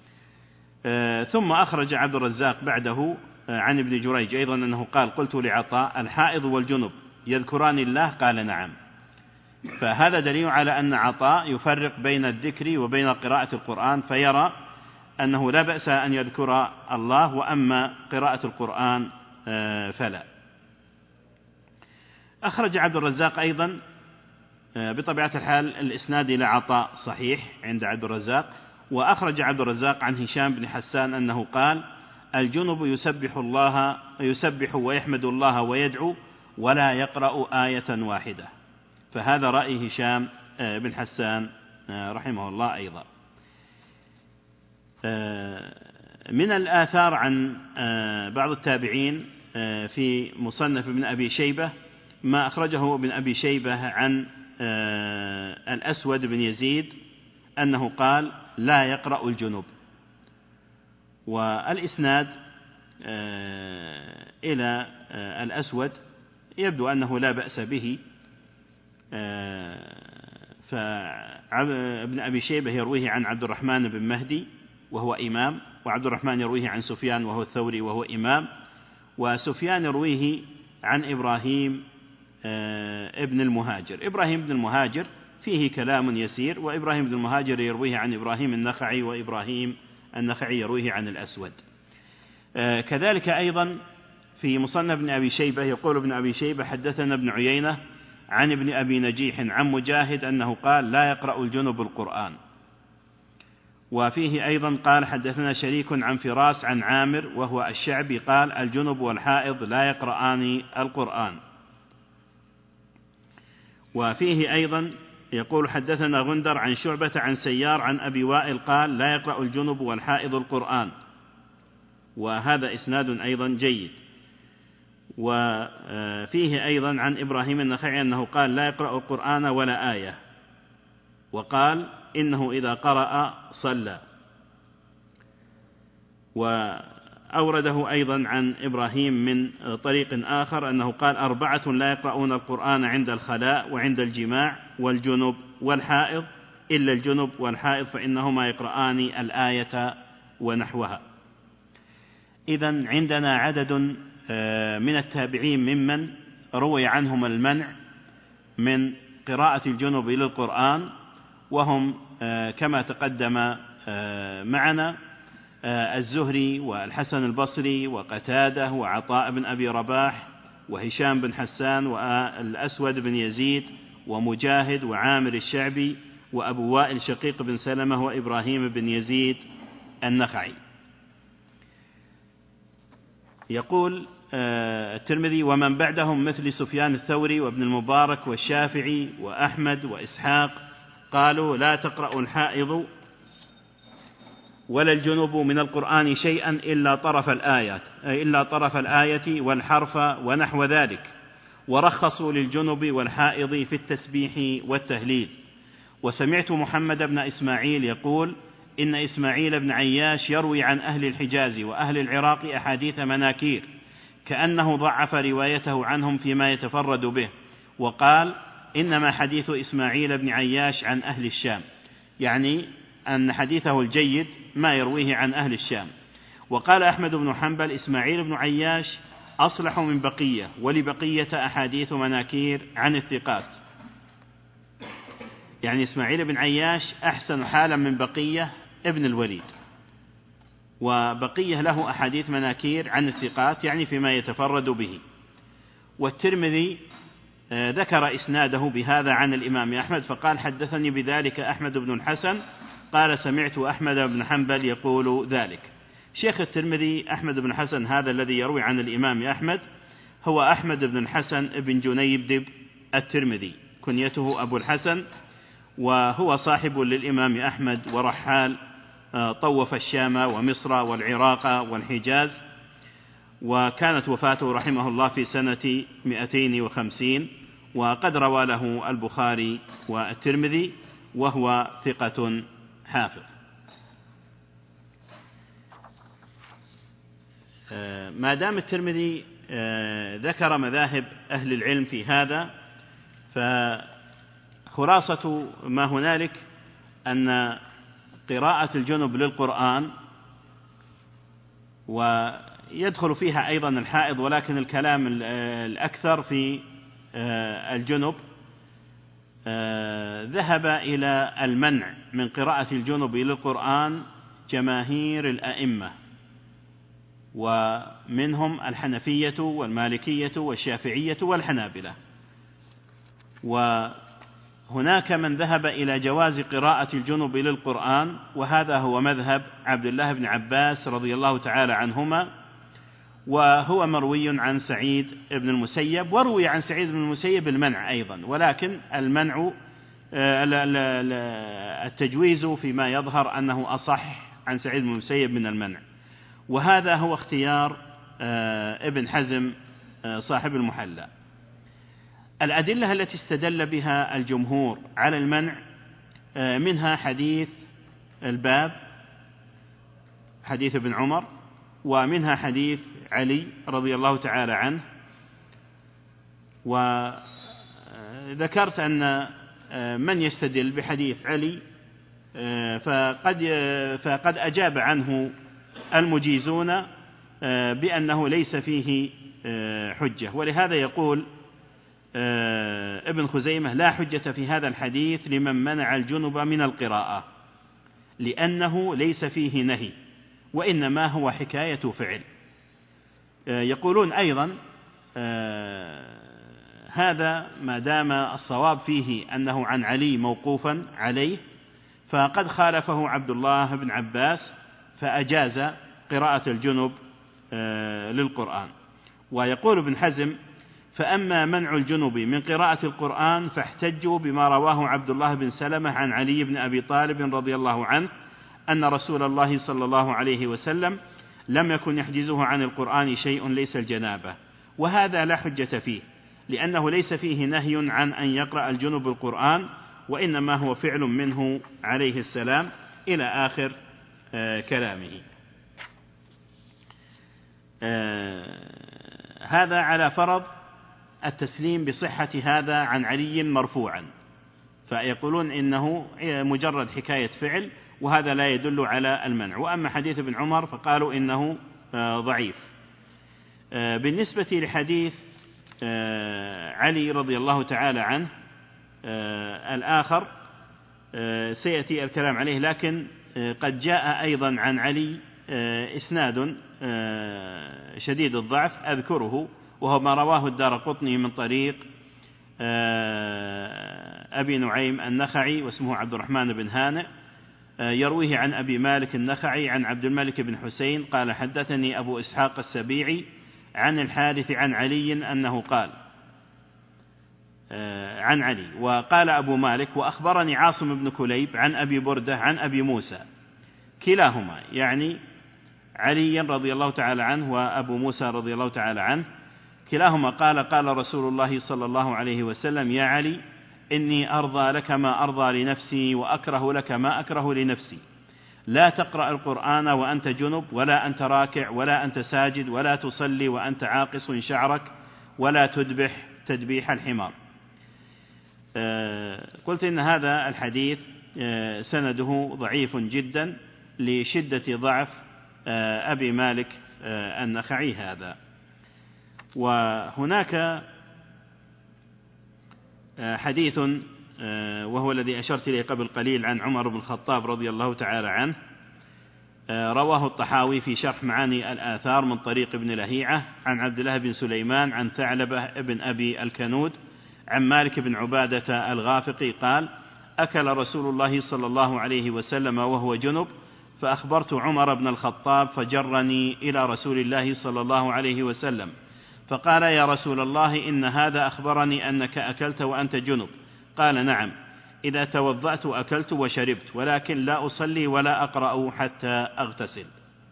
ثم أخرج عبد الرزاق بعده عن ابن جريج أيضا أنه قال قلت لعطاء الحائض والجنب يذكران الله؟ قال نعم. فهذا دليل على أن عطاء يفرق بين الذكر وبين قراءة القرآن، فيرى أنه لا بأس أن يذكر الله، وأما قراءة القرآن فلا. أخرج عبد الرزاق أيضا بطبيعة الحال الإسناد إلى عطاء صحيح عند عبد الرزاق، وأخرج عبد الرزاق عن هشام بن حسان أنه قال الجنب يسبح الله يسبح ويحمد الله ويدعو ولا يقرأ آية واحدة. فهذا رأي هشام بن حسان رحمه الله. أيضا من الآثار عن بعض التابعين في مصنف ابن أبي شيبة ما أخرجه ابن أبي شيبة عن الأسود بن يزيد أنه قال لا يقرأ الجنب، والإسناد إلى الأسود يبدو أنه لا بأس به، فابن أبي شيبة يرويه عن عبد الرحمن بن مهدي وهو إمام، وعبد الرحمن يرويه عن سفيان وهو الثوري وهو إمام، وسفيان يرويه عن إبراهيم ابن المهاجر. إبراهيم بن المهاجر فيه كلام يسير، وإبراهيم بن المهاجر يرويه عن إبراهيم النخعي، وإبراهيم النخعي يرويه عن الأسود. كذلك أيضا في مصنف ابن أبي شيبة يقول ابن أبي شيبة حدثنا ابن عيينة عن ابن أبي نجيح عن مجاهد أنه قال لا يقرأ الجنب القرآن. وفيه أيضا قال حدثنا شريك عن فراس عن عامر وهو الشعبي قال الجنب والحائض لا يقرآن القرآن. وفيه أيضا يقول حدثنا غندر عن شعبة عن سيار عن أبي وائل قال لا يقرأ الجنب والحائض القرآن، وهذا إسناد أيضا جيد. وفيه أيضا عن إبراهيم النخعي أنه قال لا يقرأ القرآن ولا آية، وقال إنه إذا قرأ صلى. وأورده أيضا عن إبراهيم من طريق آخر أنه قال أربعة لا يقرؤون القرآن عند الخلاء وعند الجماع والجنب والحائض إلا الجنب والحائض فإنهما يقرآن الآية ونحوها. إذن عندنا عدد من التابعين ممن روي عنهم المنع من قراءة الجنب إلى القرآن، وهم كما تقدم معنا الزهري والحسن البصري وقتادة وعطاء بن أبي رباح وهشام بن حسان والأسود بن يزيد ومجاهد وعامر الشعبي وأبو وائل شقيق بن سلمة وإبراهيم بن يزيد النخعي. يقول الترمذي ومن بعدهم مثل سفيان الثوري وابن المبارك والشافعي وأحمد وإسحاق قالوا لا تقرأ الحائض ولا الجنب من القرآن شيئا إلا طرف الآيات إلا طرف الآية والحرف ونحو ذلك، ورخصوا للجنب والحائض في التسبيح والتهليل. وسمعت محمد بن إسماعيل يقول إن إسماعيل بن عياش يروي عن أهل الحجاز وأهل العراق أحاديث مناكير، كأنه ضعف روايته عنهم فيما يتفرد به، وقال إنما حديث إسماعيل بن عياش عن أهل الشام، يعني أن حديثه الجيد ما يرويه عن أهل الشام. وقال أحمد بن حنبل إسماعيل بن عياش أصلح من بقية، ولبقية أحاديث مناكير عن الثقات. يعني إسماعيل بن عياش أحسن حالا من بقية ابن الوليد، وبقية له أحاديث مناكير عن الثقات يعني فيما يتفرد به. والترمذي ذكر إسناده بهذا عن الإمام أحمد فقال حدثني بذلك أحمد بن الحسن قال سمعت أحمد بن حنبل يقول ذلك. شيخ الترمذي أحمد بن حسن هذا الذي يروي عن الإمام أحمد هو أحمد بن الحسن بن جنيبدب الترمذي، كنيته أبو الحسن، وهو صاحب للإمام أحمد ورحال، طوف الشام ومصر والعراق والحجاز، وكانت وفاته رحمه الله في سنة مئتين وخمسين، وقد روى له البخاري والترمذي، وهو ثقة حافظ. ما دام الترمذي ذكر مذاهب أهل العلم في هذا، فخلاصة ما هنالك أن قراءة الجنب للقرآن ويدخل فيها أيضا الحائض، ولكن الكلام الأكثر في الجنب ذهب إلى المنع من قراءة الجنب للقرآن جماهير الأئمة، ومنهم الحنفية والمالكية والشافعية والحنابلة. وهناك من ذهب إلى جواز قراءة الجنب للقرآن، وهذا هو مذهب عبد الله بن عباس رضي الله تعالى عنهما، وهو مروي عن سعيد بن المسيب، وروي عن سعيد بن المسيب المنع أيضا، ولكن المنع التجويز فيما يظهر أنه أصح عن سعيد بن المسيب من المنع، وهذا هو اختيار ابن حزم صاحب المحلى. الأدلة التي استدل بها الجمهور على المنع منها حديث الباب، حديث ابن عمر، ومنها حديث علي رضي الله تعالى عنه. وذكرت أن من يستدل بحديث علي فقد, فقد أجاب عنه المجيزون بأنه ليس فيه حجة، ولهذا يقول ابن خزيمة لا حجة في هذا الحديث لمن منع الجنب من القراءة، لأنه ليس فيه نهي وإنما هو حكاية فعل. يقولون أيضا هذا ما دام الصواب فيه أنه عن علي موقوفا عليه، فقد خالفه عبد الله بن عباس فأجاز قراءة الجنب للقرآن. ويقول ابن حزم فأما منع الجنب من قراءة القرآن فاحتجوا بما رواه عبد الله بن سلمة عن علي بن أبي طالب رضي الله عنه أن رسول الله صلى الله عليه وسلم لم يكن يحجزه عن القرآن شيء ليس الجنابة، وهذا لا حجة فيه لأنه ليس فيه نهي عن أن يقرأ الجنب القرآن، وإنما هو فعل منه عليه السلام إلى آخر آه كلامه. آه هذا على فرض التسليم بصحة هذا عن علي مرفوعا، فيقولون إنه مجرد حكاية فعل، وهذا لا يدل على المنع. وأما حديث ابن عمر فقالوا إنه آه ضعيف. آه بالنسبة لحديث آه علي رضي الله تعالى عنه آه الآخر آه سيأتي الكلام عليه، لكن آه قد جاء أيضا عن علي آه إسناد آه شديد الضعف أذكره، وهو ما رواه الدارقطني من طريق آه أبي نعيم النخعي واسمه عبد الرحمن بن هانئ، آه يرويه عن أبي مالك النخعي عن عبد الملك بن حسين قال حدثني أبو إسحاق السبيعي عن الحارث عن علي أنه قال آه عن علي. وقال أبو مالك وأخبرني عاصم بن كليب عن أبي بردة عن أبي موسى، كلاهما يعني علي رضي الله تعالى عنه وأبو موسى رضي الله تعالى عنه، كلاهما قال قال رسول الله صلى الله عليه وسلم يا علي إني أرضى لك ما أرضى لنفسي وأكره لك ما أكره لنفسي، لا تقرأ القرآن وأنت جنب، ولا أنت راكع، ولا أنت ساجد، ولا تصلي وأنت عاقص شعرك، ولا تذبح تذبيح الحمار. آه قلت إن هذا الحديث آه سنده ضعيف جدا لشدة ضعف آه أبي مالك آه النخعي هذا. وهناك آه حديث وهو الذي أشرت إليه قبل قليل عن عمر بن الخطاب رضي الله تعالى عنه، رواه الطحاوي في شرح معاني الآثار من طريق ابن لهيعة عن عبد الله بن سليمان عن ثعلبة بن أبي الكنود عن مالك بن عبادة الغافقي قال: أكل رسول الله صلى الله عليه وسلم وهو جنب، فأخبرت عمر بن الخطاب فجرني إلى رسول الله صلى الله عليه وسلم فقال: يا رسول الله، إن هذا أخبرني أنك أكلت وأنت جنب. قال: نعم، إذا توضأت أكلت وشربت، ولكن لا أصلي ولا أقرأ حتى أغتسل.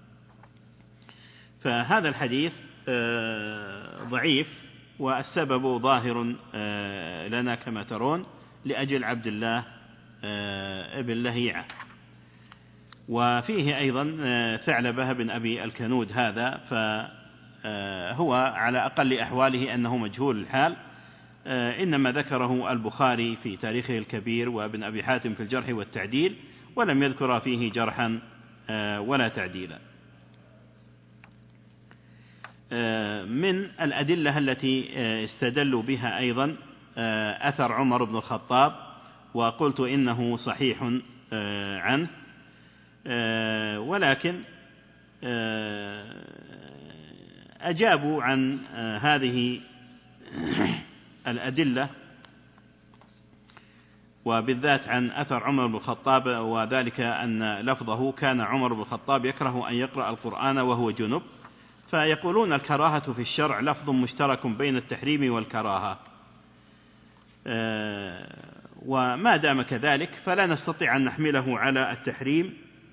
فهذا الحديث ضعيف، والسبب ظاهر لنا كما ترون لأجل عبد الله ابن لهيعة. وفيه أيضا ثعلبة بن أبي الكنود هذا، فهو على أقل أحواله أنه مجهول الحال، إنما ذكره البخاري في تاريخه الكبير وابن أبي حاتم في الجرح والتعديل، ولم يذكر فيه جرحا ولا تعديلا. من الأدلة التي استدلوا بها أيضا أثر عمر بن الخطاب، وقلت إنه صحيح عنه، ولكن أجابوا عن هذه الأدلة، وبالذات عن أثر عمر بن الخطاب، وذلك أن لفظه: كان عمر بن الخطاب يكره أن يقرأ القرآن وهو جنب. فيقولون الكراهة في الشرع لفظ مشترك بين التحريم والكراهة، وما دام كذلك فلا نستطيع أن نحمله على التحريم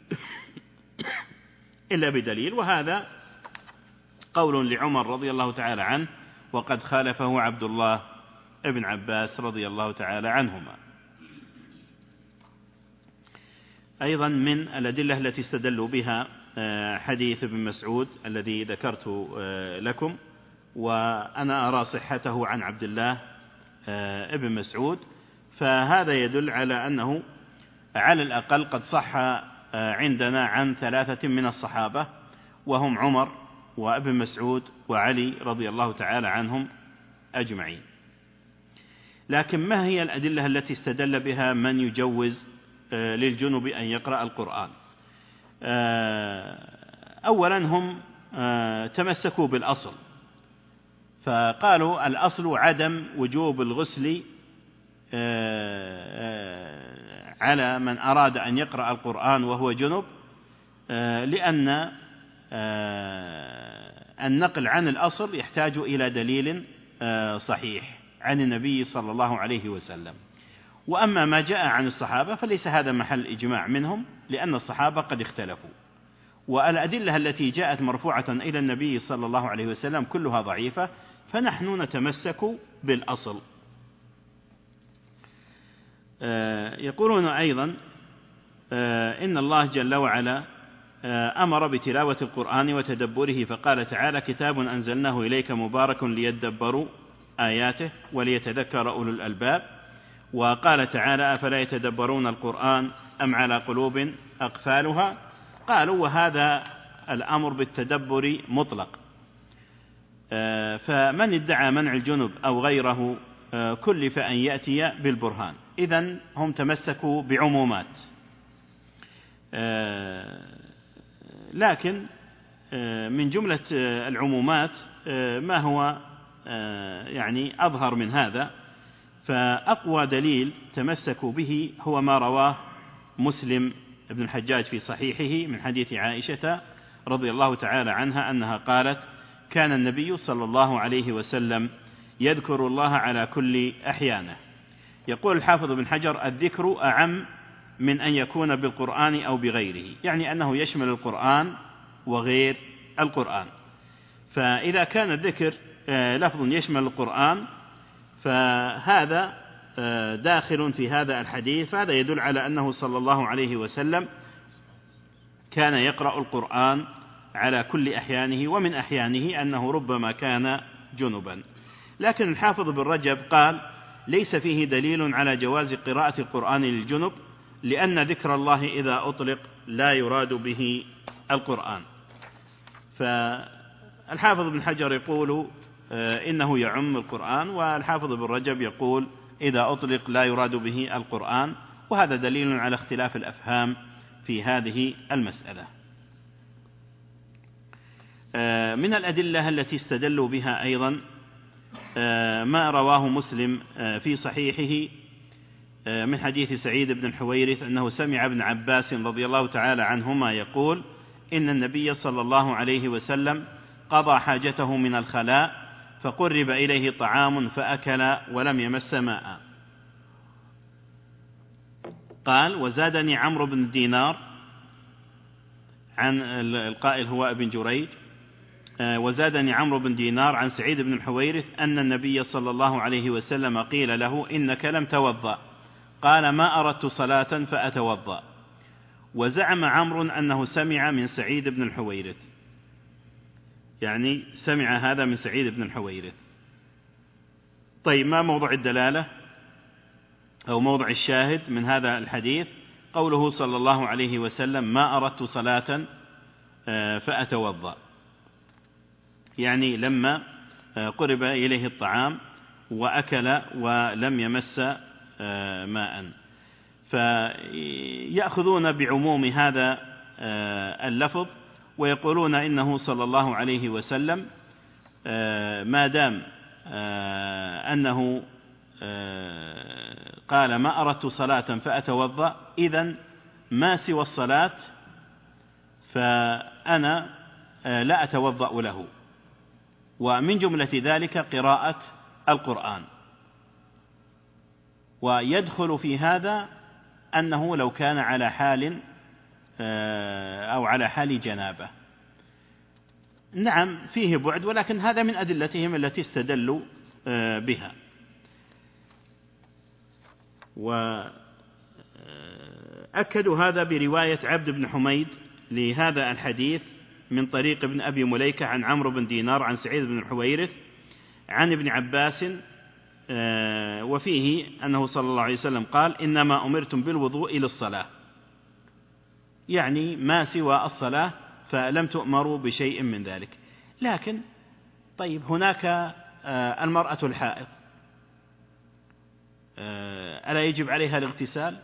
إلا بدليل، وهذا قول لعمر رضي الله تعالى عنه، وقد خالفه عبد الله ابن عباس رضي الله تعالى عنهما. أيضا من الأدلة التي استدلوا بها حديث ابن مسعود الذي ذكرت لكم، وأنا أرى صحته عن عبد الله ابن مسعود، فهذا يدل على أنه على الأقل قد صح عندنا عن ثلاثة من الصحابة، وهم عمر وابن مسعود وعلي رضي الله تعالى عنهم أجمعين. لكن ما هي الأدلة التي استدل بها من يجوز للجنب أن يقرأ القرآن؟ أولا هم تمسكوا بالأصل، فقالوا الأصل عدم وجوب الغسل على من أراد أن يقرأ القرآن وهو جنب، لأن النقل عن الأصل يحتاج إلى دليل صحيح عن النبي صلى الله عليه وسلم. وأما ما جاء عن الصحابة فليس هذا محل إجماع منهم، لأن الصحابة قد اختلفوا، والأدلة التي جاءت مرفوعة إلى النبي صلى الله عليه وسلم كلها ضعيفة، فنحن نتمسك بالأصل. يقولون أيضا إن الله جل وعلا أمر بتلاوة القرآن وتدبره، فقال تعالى: كتاب أنزلناه إليك مبارك ليدبروا آياته وليتذكر أولو الألباب. وقال تعالى: أفلا يتدبرون القرآن أم على قلوب أقفالها. قالوا وهذا الأمر بالتدبر مطلق، فمن ادعى منع الجنب أو غيره كلف أن يأتي بالبرهان. إذن هم تمسكوا بعمومات، لكن من جملة العمومات ما هو يعني أظهر من هذا، فأقوى دليل تمسكوا به هو ما رواه مسلم ابن الحجاج في صحيحه من حديث عائشة رضي الله تعالى عنها أنها قالت: كان النبي صلى الله عليه وسلم يذكر الله على كل أحيانه. يقول الحافظ بن حجر: الذكر أعم من أن يكون بالقرآن أو بغيره، يعني أنه يشمل القرآن وغير القرآن. فإذا كان الذكر لفظ يشمل القرآن فهذا داخل في هذا الحديث، فهذا يدل على أنه صلى الله عليه وسلم كان يقرأ القرآن على كل أحيانه، ومن أحيانه أنه ربما كان جنبا. لكن الحافظ بن رجب قال: ليس فيه دليل على جواز قراءة القرآن للجنب، لأن ذكر الله إذا أطلق لا يراد به القرآن. فالحافظ بن حجر يقول إنه يعم القرآن، والحافظ بن رجب يقول إذا أطلق لا يراد به القرآن، وهذا دليل على اختلاف الأفهام في هذه المسألة. من الأدلة التي استدلوا بها أيضا ما رواه مسلم في صحيحه من حديث سعيد بن الحويرث أنه سمع ابن عباس رضي الله تعالى عنهما يقول إن النبي صلى الله عليه وسلم قضى حاجته من الخلاء فقرب إليه طعام فأكل ولم يمس ماء. قال: وزادني عمرو بن دينار، عن القائل هو ابن جريج، وزادني عمرو بن دينار عن سعيد بن الحويرث أن النبي صلى الله عليه وسلم قيل له: إنك لم توضأ. قال: ما أردت صلاة فأتوضأ. وزعم عمرو أنه سمع من سعيد بن الحويرث، يعني سمع هذا من سعيد بن الحويرث. طيب، ما موضع الدلالة أو موضع الشاهد من هذا الحديث؟ قوله صلى الله عليه وسلم: ما أردت صلاة فأتوضأ، يعني لما قرب إليه الطعام وأكل ولم يمس ماء. فيأخذون بعموم هذا اللفظ ويقولون إنه صلى الله عليه وسلم ما دام أنه قال: ما أردت صلاة فأتوضأ، إذن ما سوى الصلاة فأنا لا أتوضأ له. ومن جملة ذلك قراءة القرآن. ويدخل في هذا أنه لو كان على حال أو على حال جنابة. نعم، فيه بعد، ولكن هذا من أدلتهم التي استدلوا بها. وأكدوا هذا برواية عبد بن حميد لهذا الحديث من طريق ابن أبي مليكة عن عمرو بن دينار عن سعيد بن الحويرث عن ابن عباس، وفيه أنه صلى الله عليه وسلم قال: إنما أمرتم بالوضوء للصلاة، يعني ما سوى الصلاة فلم تؤمروا بشيء من ذلك. لكن طيب، هناك المرأة الحائض، ألا يجب عليها الاغتسال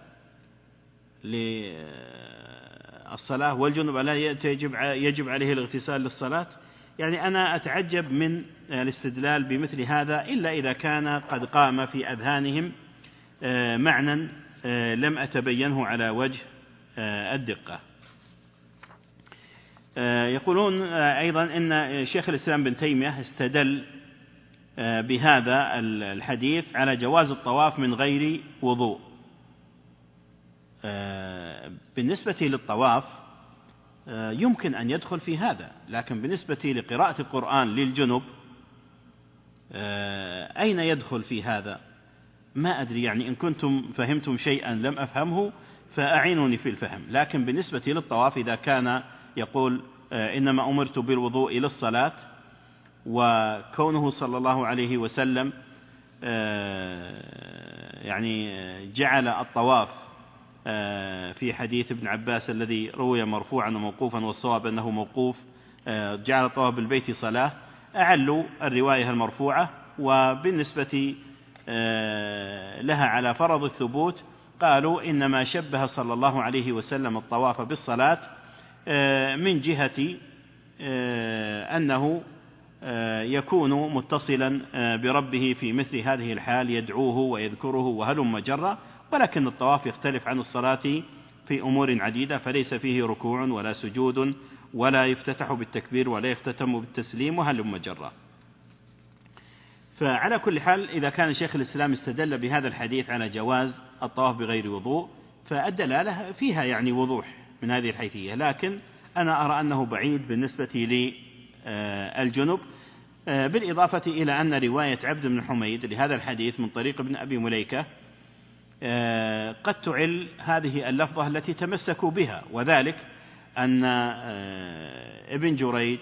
للصلاة؟ والجنب ألا يجب عليه الاغتسال للصلاة؟ يعني أنا أتعجب من الاستدلال بمثل هذا، إلا إذا كان قد قام في أذهانهم معنى لم أتبينه على وجه الدقة. يقولون أيضا إن شيخ الإسلام بن تيمية استدل بهذا الحديث على جواز الطواف من غير وضوء. بالنسبة للطواف يمكن أن يدخل في هذا، لكن بالنسبة لقراءة القرآن للجنب أين يدخل في هذا؟ ما أدري، يعني إن كنتم فهمتم شيئا لم أفهمه فأعينوني في الفهم. لكن بالنسبة للطواف إذا كان يقول إنما أمرت بالوضوء للصلاة، وكونه صلى الله عليه وسلم يعني جعل الطواف في حديث ابن عباس الذي روي مرفوعا وموقوفا، والصواب أنه موقوف، جعل الطواف بالبيت صلاة، أعلوا الرواية المرفوعة، وبالنسبة لها على فرض الثبوت قالوا إنما شبه صلى الله عليه وسلم الطواف بالصلاة من جهة أنه يكون متصلا بربه في مثل هذه الحال، يدعوه ويذكره وهلم جرا. ولكن الطواف يختلف عن الصلاة في أمور عديدة، فليس فيه ركوع ولا سجود ولا يفتتح بالتكبير ولا يختتم بالتسليم وهلم جرا. فعلى كل حال، إذا كان شيخ الإسلام استدل بهذا الحديث على جواز الطواف بغير وضوء، فالدلالة فيها يعني وضوح من هذه الحيثية. لكن أنا أرى أنه بعيد بالنسبة للجنب، بالإضافة إلى أن رواية عبد بن حميد لهذا الحديث من طريق ابن أبي مليكة قد تعل هذه اللفظة التي تمسكوا بها، وذلك أن ابن جريج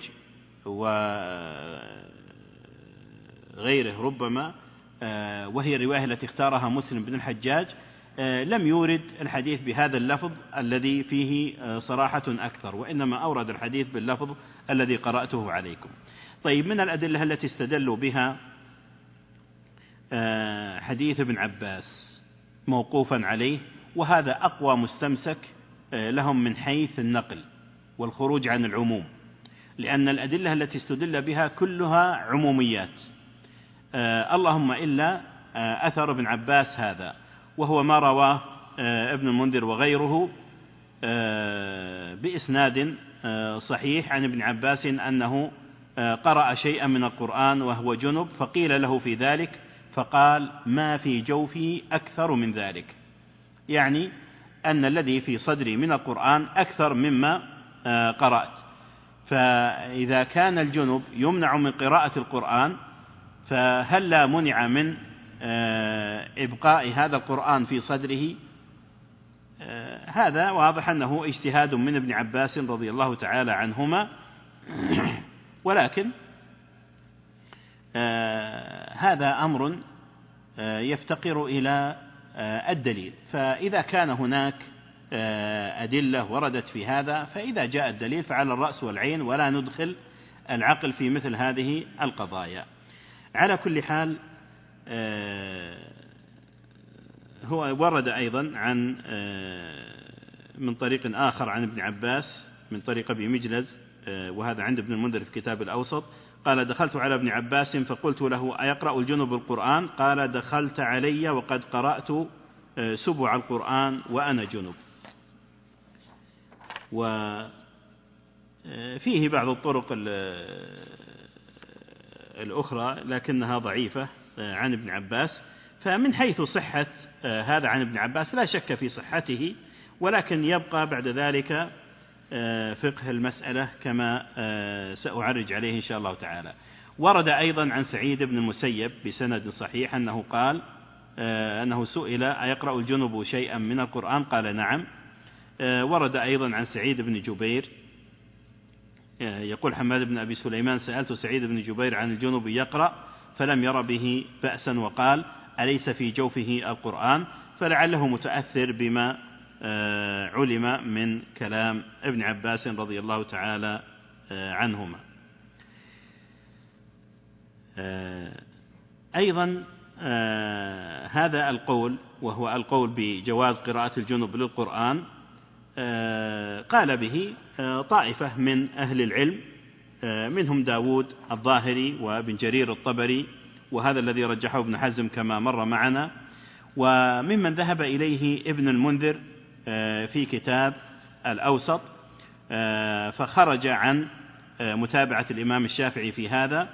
وغيره ربما، وهي الرواية التي اختارها مسلم بن الحجاج، لم يورد الحديث بهذا اللفظ الذي فيه صراحة أكثر، وإنما أورد الحديث باللفظ الذي قرأته عليكم. طيب، من الأدلة التي استدلوا بها حديث ابن عباس موقوفا عليه، وهذا أقوى مستمسك لهم من حيث النقل والخروج عن العموم، لأن الأدلة التي استدل بها كلها عموميات، اللهم إلا أثر ابن عباس هذا، وهو ما رواه ابن المنذر وغيره بإسناد صحيح عن ابن عباس أنه قرأ شيئا من القرآن وهو جنب، فقيل له في ذلك فقال: ما في جوفي أكثر من ذلك، يعني أن الذي في صدري من القرآن أكثر مما قرأت. فإذا كان الجنب يمنع من قراءة القرآن، فهل لا منع من إبقاء هذا القرآن في صدره؟ هذا واضح أنه اجتهاد من ابن عباس رضي الله تعالى عنهما، ولكن هذا أمر يفتقر إلى الدليل. فإذا كان هناك أدلة وردت في هذا، فإذا جاء الدليل فعلى الرأس والعين، ولا ندخل العقل في مثل هذه القضايا. على كل حال، هو ورد أيضا عن من طريق آخر عن ابن عباس من طريق أبي مجلز، وهذا عند ابن المنذر في كتاب الأوسط، قال: دخلت على ابن عباس فقلت له: أيقرأ الجنب القرآن؟ قال: دخلت علي وقد قرأت سبع القرآن وأنا جنب. وفيه بعض الطرق الأخرى لكنها ضعيفة عن ابن عباس، فمن حيث صحة هذا عن ابن عباس لا شك في صحته، ولكن يبقى بعد ذلك فقه المسألة كما سأعرج عليه إن شاء الله تعالى. ورد أيضا عن سعيد بن المسيب بسند صحيح أنه قال أنه سئل: أيقرأ الجنب شيئا من القرآن؟ قال: نعم. ورد أيضا عن سعيد بن جبير، يقول حماد بن أبي سليمان: سألت سعيد بن جبير عن الجنب يقرأ فلم ير به بأسا، وقال: أليس في جوفه القرآن؟ فلعله متأثر بما علم من كلام ابن عباس رضي الله تعالى عنهما. أيضا هذا القول، وهو القول بجواز قراءة الجنب للقرآن، قال به طائفة من أهل العلم، منهم داود الظاهري وابن جرير الطبري، وهذا الذي رجحه ابن حزم كما مر معنا، وممن ذهب إليه ابن المنذر في كتاب الأوسط، فخرج عن متابعة الإمام الشافعي في هذا.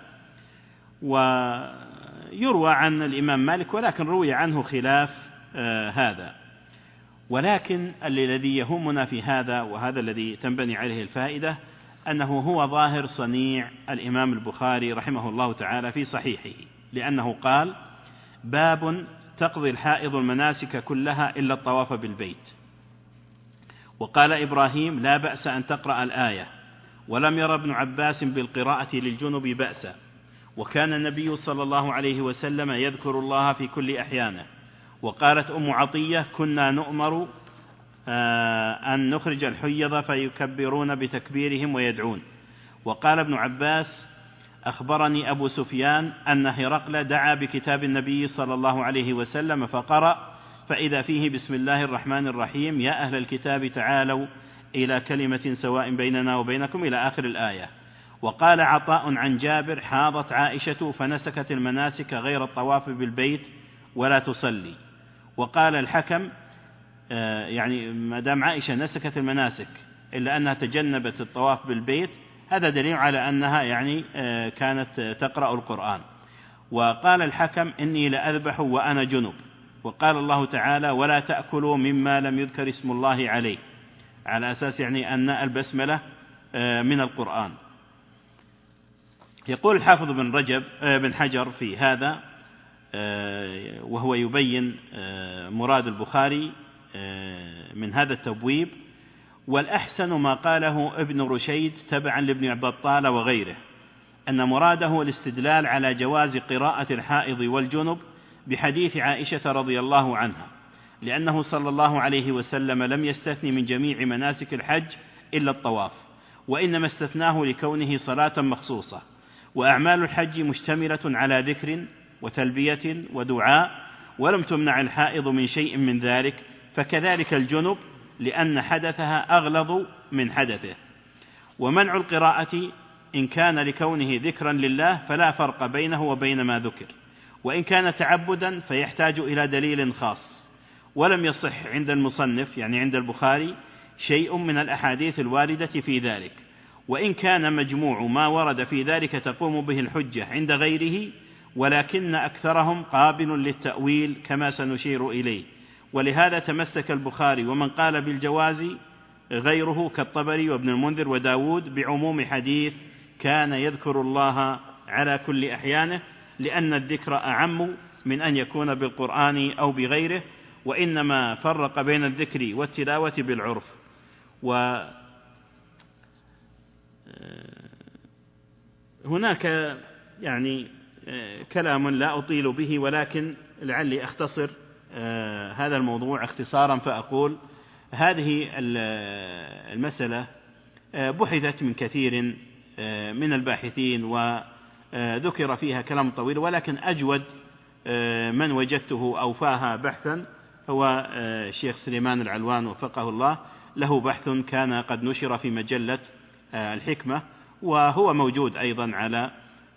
ويروى عن الإمام مالك، ولكن روي عنه خلاف هذا. ولكن الذي يهمنا في هذا، وهذا الذي تنبني عليه الفائدة، أنه هو ظاهر صنيع الإمام البخاري رحمه الله تعالى في صحيحه، لأنه قال: باب تقضي الحائض المناسك كلها إلا الطواف بالبيت. وقال إبراهيم: لا بأس أن تقرأ الآية، ولم ير ابن عباس بالقراءة للجنب بأسا، وكان النبي صلى الله عليه وسلم يذكر الله في كل أحيانه. وقالت أم عطية: كنا نؤمر أن نخرج الحيض فيكبرون بتكبيرهم ويدعون. وقال ابن عباس: أخبرني أبو سفيان أن هرقل دعا بكتاب النبي صلى الله عليه وسلم فقرأ، فإذا فيه: بسم الله الرحمن الرحيم، يا أهل الكتاب تعالوا إلى كلمة سواء بيننا وبينكم، إلى آخر الآية. وقال عطاء عن جابر: حاضت عائشة فنسكت المناسك غير الطواف بالبيت ولا تصلي. وقال الحكم: يعني ما دام عائشة نسكت المناسك إلا أنها تجنبت الطواف بالبيت، هذا دليل على أنها يعني كانت تقرأ القرآن. وقال الحكم: إني لأذبح وأنا جنب. وقال الله تعالى: ولا تأكلوا مما لم يذكر اسم الله عليه، على أساس يعني أن البسملة من القرآن. يقول الحافظ بن رجب بن حجر في هذا، وهو يبين مراد البخاري من هذا التبويب: والأحسن ما قاله ابن رشيد تبعا لابن بطال وغيره، أن مراده الاستدلال على جواز قراءة الحائض والجنب بحديث عائشة رضي الله عنها، لأنه صلى الله عليه وسلم لم يستثني من جميع مناسك الحج إلا الطواف، وإنما استثناه لكونه صلاة مخصوصة. وأعمال الحج مشتملة على ذكر وتلبية ودعاء، ولم تمنع الحائض من شيء من ذلك، فكذلك الجنب، لأن حدثها أغلظ من حدثه. ومنع القراءة إن كان لكونه ذكرا لله فلا فرق بينه وبين ما ذكر، وإن كان تعبدا فيحتاج إلى دليل خاص. ولم يصح عند المصنف يعني عند البخاري شيء من الأحاديث الواردة في ذلك، وإن كان مجموع ما ورد في ذلك تقوم به الحجة عند غيره، ولكن أكثرهم قابل للتأويل كما سنشير إليه. ولهذا تمسك البخاري ومن قال بالجواز غيره كالطبري وابن المنذر وداود بعموم حديث كان يذكر الله على كل أحيانه، لأن الذكر أعم من أن يكون بالقرآن أو بغيره، وإنما فرق بين الذكر والتلاوة بالعرف. وهناك يعني كلام لا أطيل به، ولكن لعلي أختصر هذا الموضوع اختصارا فأقول هذه المسألة بحثت من كثير من الباحثين وذكر فيها كلام طويل، ولكن أجود من وجدته أوفاها بحثا هو الشيخ سليمان العلوان وفقه الله، له بحث كان قد نشر في مجلة الحكمة، وهو موجود أيضا على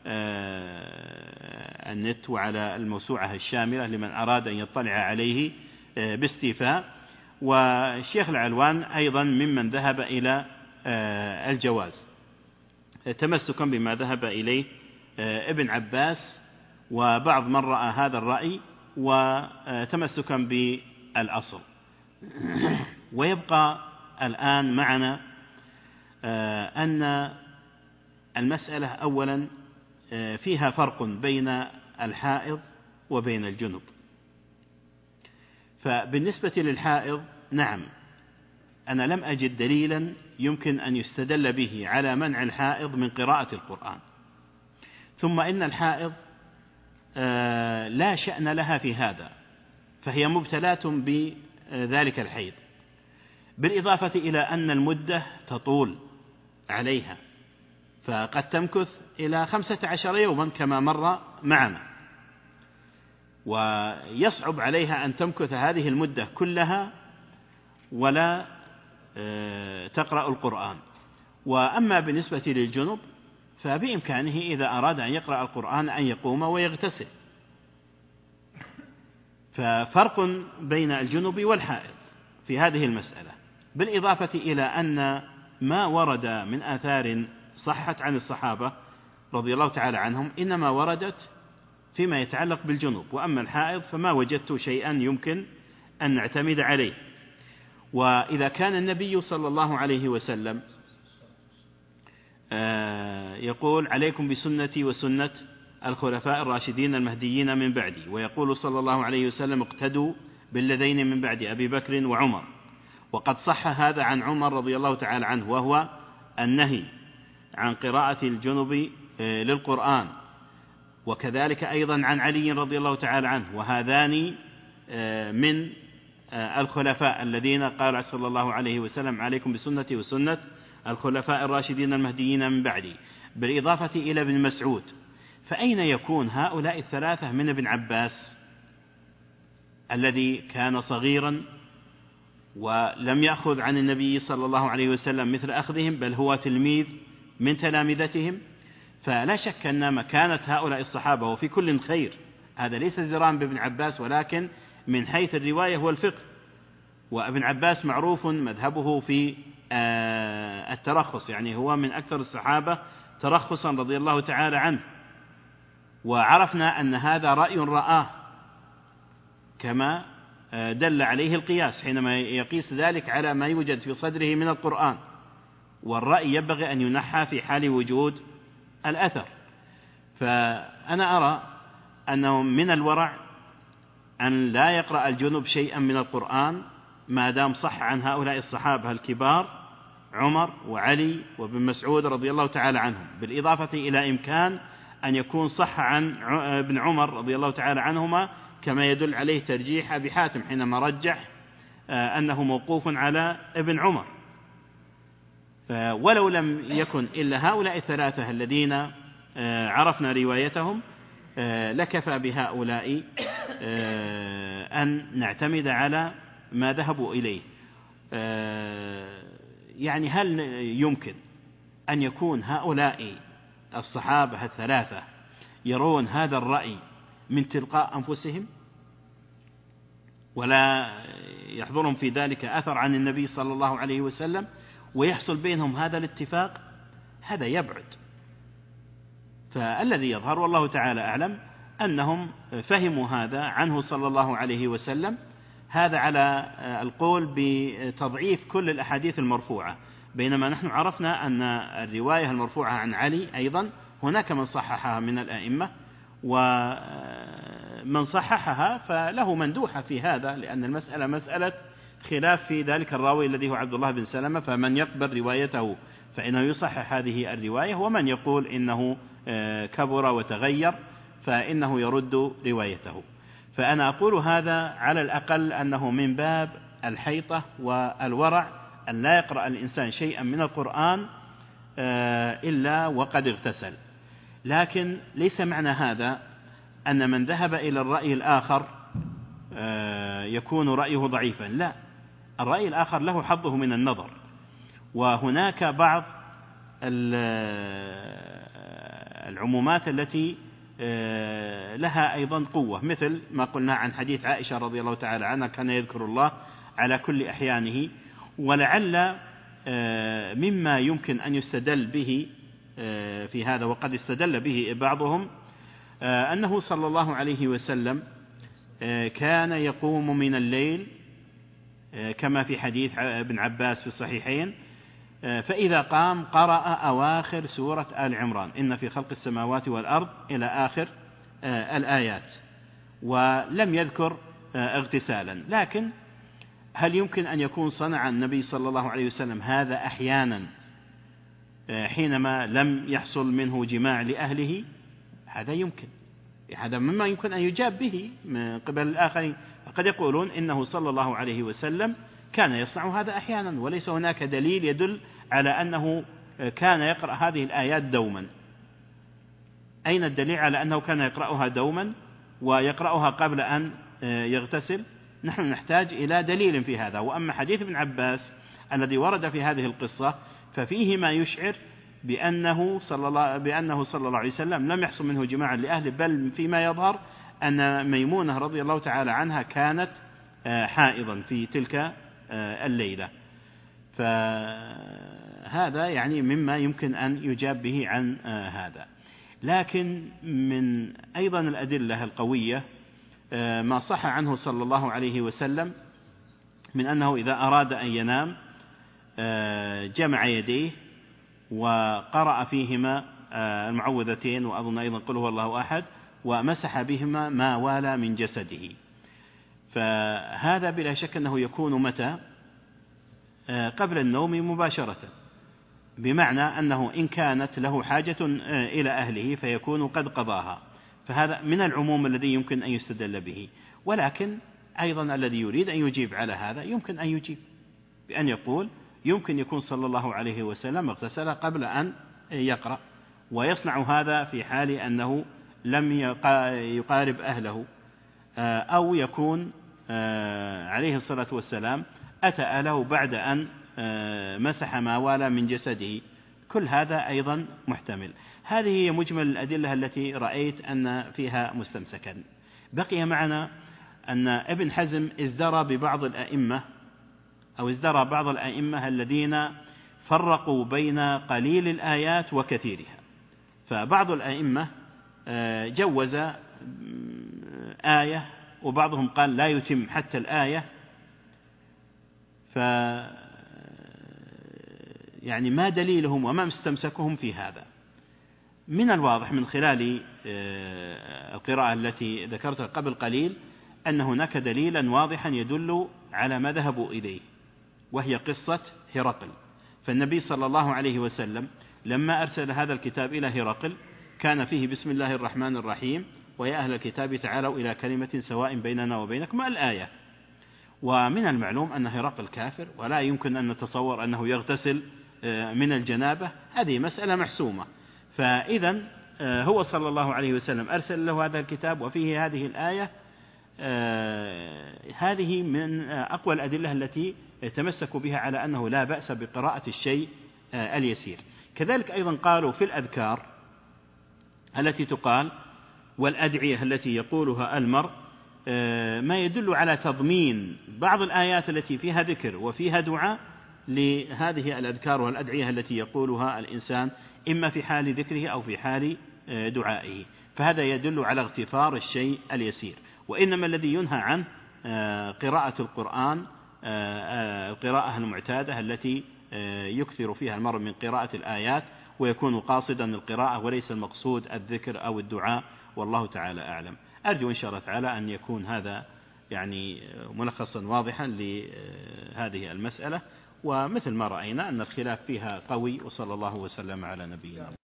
النت وعلى الموسوعة الشاملة لمن أراد أن يطلع عليه باستيفاء. والشيخ العلوان أيضا ممن ذهب إلى الجواز تمسكا بما ذهب إليه ابن عباس وبعض من رأى هذا الرأي، وتمسكا بالأصل. ويبقى الآن معنا أن المسألة أولا فيها فرق بين الحائض وبين الجنب. فبالنسبة للحائض نعم، أنا لم أجد دليلا يمكن أن يستدل به على منع الحائض من قراءة القرآن، ثم إن الحائض لا شأن لها في هذا، فهي مبتلاة بذلك الحيض، بالإضافة إلى أن المدة تطول عليها، فقد تمكث إلى خمسة عشر يوما كما مر معنا، ويصعب عليها أن تمكث هذه المدة كلها ولا تقرأ القرآن. وأما بالنسبة للجنب فبإمكانه إذا أراد أن يقرأ القرآن أن يقوم ويغتسل. ففرق بين الجنب والحائض في هذه المسألة، بالإضافة إلى أن ما ورد من آثار صحت عن الصحابة رضي الله تعالى عنهم إنما وردت فيما يتعلق بالجنوب، وأما الحائض فما وجدت شيئا يمكن أن نعتمد عليه. وإذا كان النبي صلى الله عليه وسلم يقول عليكم بسنتي وسنة الخلفاء الراشدين المهديين من بعدي، ويقول صلى الله عليه وسلم اقتدوا بالذين من بعد أبي بكر وعمر، وقد صح هذا عن عمر رضي الله تعالى عنه، وهو النهي عن قراءة الجنب للقرآن، وكذلك أيضا عن علي رضي الله تعالى عنه، وهذان من الخلفاء الذين قال صلى الله عليه وسلم عليكم بسنتي وسنة الخلفاء الراشدين المهديين من بعدي، بالإضافة إلى ابن مسعود. فأين يكون هؤلاء الثلاثة من ابن عباس الذي كان صغيرا ولم يأخذ عن النبي صلى الله عليه وسلم مثل أخذهم، بل هو تلميذ من تلامذتهم؟ فلا شك أن مكانة هؤلاء الصحابة وفي كل خير، هذا ليس زرام بابن عباس، ولكن من حيث الرواية هو الفقه. وابن عباس معروف مذهبه في الترخص، يعني هو من أكثر الصحابة ترخصا رضي الله تعالى عنه، وعرفنا أن هذا رأي رآه كما دل عليه القياس حينما يقيس ذلك على ما يوجد في صدره من القرآن، والرأي ينبغي أن ينحى في حال وجود الأثر. فأنا أرى أنه من الورع أن لا يقرأ الجنب شيئا من القرآن ما دام صح عن هؤلاء الصحابة الكبار عمر وعلي وابن مسعود رضي الله تعالى عنهم، بالإضافة إلى إمكان أن يكون صح عن ابن عمر رضي الله تعالى عنهما، كما يدل عليه ترجيح أبي حاتم حينما رجح أنه موقوف على ابن عمر. ولو لم يكن إلا هؤلاء الثلاثة الذين عرفنا روايتهم لكفى بهؤلاء أن نعتمد على ما ذهبوا إليه. يعني هل يمكن أن يكون هؤلاء الصحابة الثلاثة يرون هذا الرأي من تلقاء أنفسهم ولا يحضرهم في ذلك أثر عن النبي صلى الله عليه وسلم ويحصل بينهم هذا الاتفاق؟ هذا يبعد. فالذي يظهر والله تعالى أعلم أنهم فهموا هذا عنه صلى الله عليه وسلم، هذا على القول بتضعيف كل الأحاديث المرفوعة، بينما نحن عرفنا أن الرواية المرفوعة عن علي أيضا هناك من صححها من الأئمة، ومن صححها فله مندوحة في هذا، لأن المسألة مسألة خلاف في ذلك الراوي الذي هو عبد الله بن سلمة، فمن يقبل روايته فإنه يصحح هذه الرواية، ومن يقول إنه كبر وتغير فإنه يرد روايته. فأنا أقول هذا على الأقل أنه من باب الحيطة والورع أن لا يقرأ الإنسان شيئا من القرآن إلا وقد اغتسل. لكن ليس معنى هذا أن من ذهب إلى الرأي الآخر يكون رأيه ضعيفا، لا، الرأي الآخر له حظه من النظر، وهناك بعض العمومات التي لها أيضا قوة، مثل ما قلنا عن حديث عائشة رضي الله تعالى عنها كان يذكر الله على كل أحيانه. ولعل مما يمكن أن يستدل به في هذا، وقد استدل به بعضهم، أنه صلى الله عليه وسلم كان يقوم من الليل كما في حديث ابن عباس في الصحيحين، فإذا قام قرأ أواخر سورة آل عمران إن في خلق السماوات والأرض إلى آخر الآيات، ولم يذكر اغتسالا. لكن هل يمكن أن يكون صنع النبي صلى الله عليه وسلم هذا أحيانا حينما لم يحصل منه جماع لأهله؟ هذا يمكن، هذا مما يمكن أن يجاب به من قبل الآخرين. فقد يقولون إنه صلى الله عليه وسلم كان يصنع هذا أحيانا، وليس هناك دليل يدل على أنه كان يقرأ هذه الآيات دوما. أين الدليل على أنه كان يقرأها دوما ويقرأها قبل أن يغتسل؟ نحن نحتاج إلى دليل في هذا. وأما حديث ابن عباس الذي ورد في هذه القصة ففيه ما يشعر بأنه صلى الله, بأنه صلى الله عليه وسلم لم يحصل منه جماعا لأهله، بل فيما يظهر أن ميمونة رضي الله تعالى عنها كانت حائضا في تلك الليلة. فهذا يعني مما يمكن أن يجاب به عن هذا. لكن من أيضا الأدلة القوية ما صح عنه صلى الله عليه وسلم من أنه إذا أراد أن ينام جمع يديه وقرأ فيهما المعوذتين، وأظن أيضا قل هو الله أحد، ومسح بهما ما والى من جسده. فهذا بلا شك أنه يكون متى؟ قبل النوم مباشرة، بمعنى أنه إن كانت له حاجة إلى أهله فيكون قد قضاها. فهذا من العموم الذي يمكن أن يستدل به. ولكن أيضا الذي يريد أن يجيب على هذا يمكن أن يجيب بأن يقول يمكن يكون صلى الله عليه وسلم اغتسل قبل أن يقرأ، ويصنع هذا في حال أنه لم يقارب أهله، أو يكون عليه الصلاة والسلام أتى أهله بعد أن مسح ما والى من جسده. كل هذا أيضا محتمل. هذه هي مجمل الأدلة التي رأيت أن فيها مستمسكا. بقي معنا أن ابن حزم ازدرى ببعض الأئمة أو ازدرى بعض الأئمة الذين فرقوا بين قليل الآيات وكثيرها. فبعض الأئمة جوز آية، وبعضهم قال لا يتم حتى الآية. ف يعني ما دليلهم وما مستمسكهم في هذا؟ من الواضح من خلال القراءة التي ذكرتها قبل قليل أن هناك دليلا واضحا يدل على ما ذهبوا إليه، وهي قصة هرقل. فالنبي صلى الله عليه وسلم لما أرسل هذا الكتاب إلى هرقل كان فيه بسم الله الرحمن الرحيم ويا أهل الكتاب تعالوا إلى كلمة سواء بيننا وبينكم الآية. ومن المعلوم أن هرقل كافر ولا يمكن أن نتصور أنه يغتسل من الجنابة، هذه مسألة محسومة. فإذا هو صلى الله عليه وسلم أرسل له هذا الكتاب وفيه هذه الآية، هذه من أقوى الأدلة التي تمسكوا بها على أنه لا بأس بقراءة الشيء اليسير. كذلك أيضا قالوا في الأذكار التي تقال والأدعية التي يقولها المرء ما يدل على تضمين بعض الآيات التي فيها ذكر وفيها دعاء لهذه الأذكار والأدعية التي يقولها الإنسان إما في حال ذكره أو في حال دعائه، فهذا يدل على اغتفار الشيء اليسير. وإنما الذي ينهى عنه قراءة القرآن القراءة المعتادة التي يكثر فيها المرء من قراءة الآيات ويكون قاصدا القراءة وليس المقصود الذكر أو الدعاء، والله تعالى أعلم. أرجو إن شاء الله تعالى أن يكون هذا يعني ملخصا واضحا لهذه المسألة، ومثل ما رأينا أن الخلاف فيها قوي، وصلى الله وسلم على نبينا.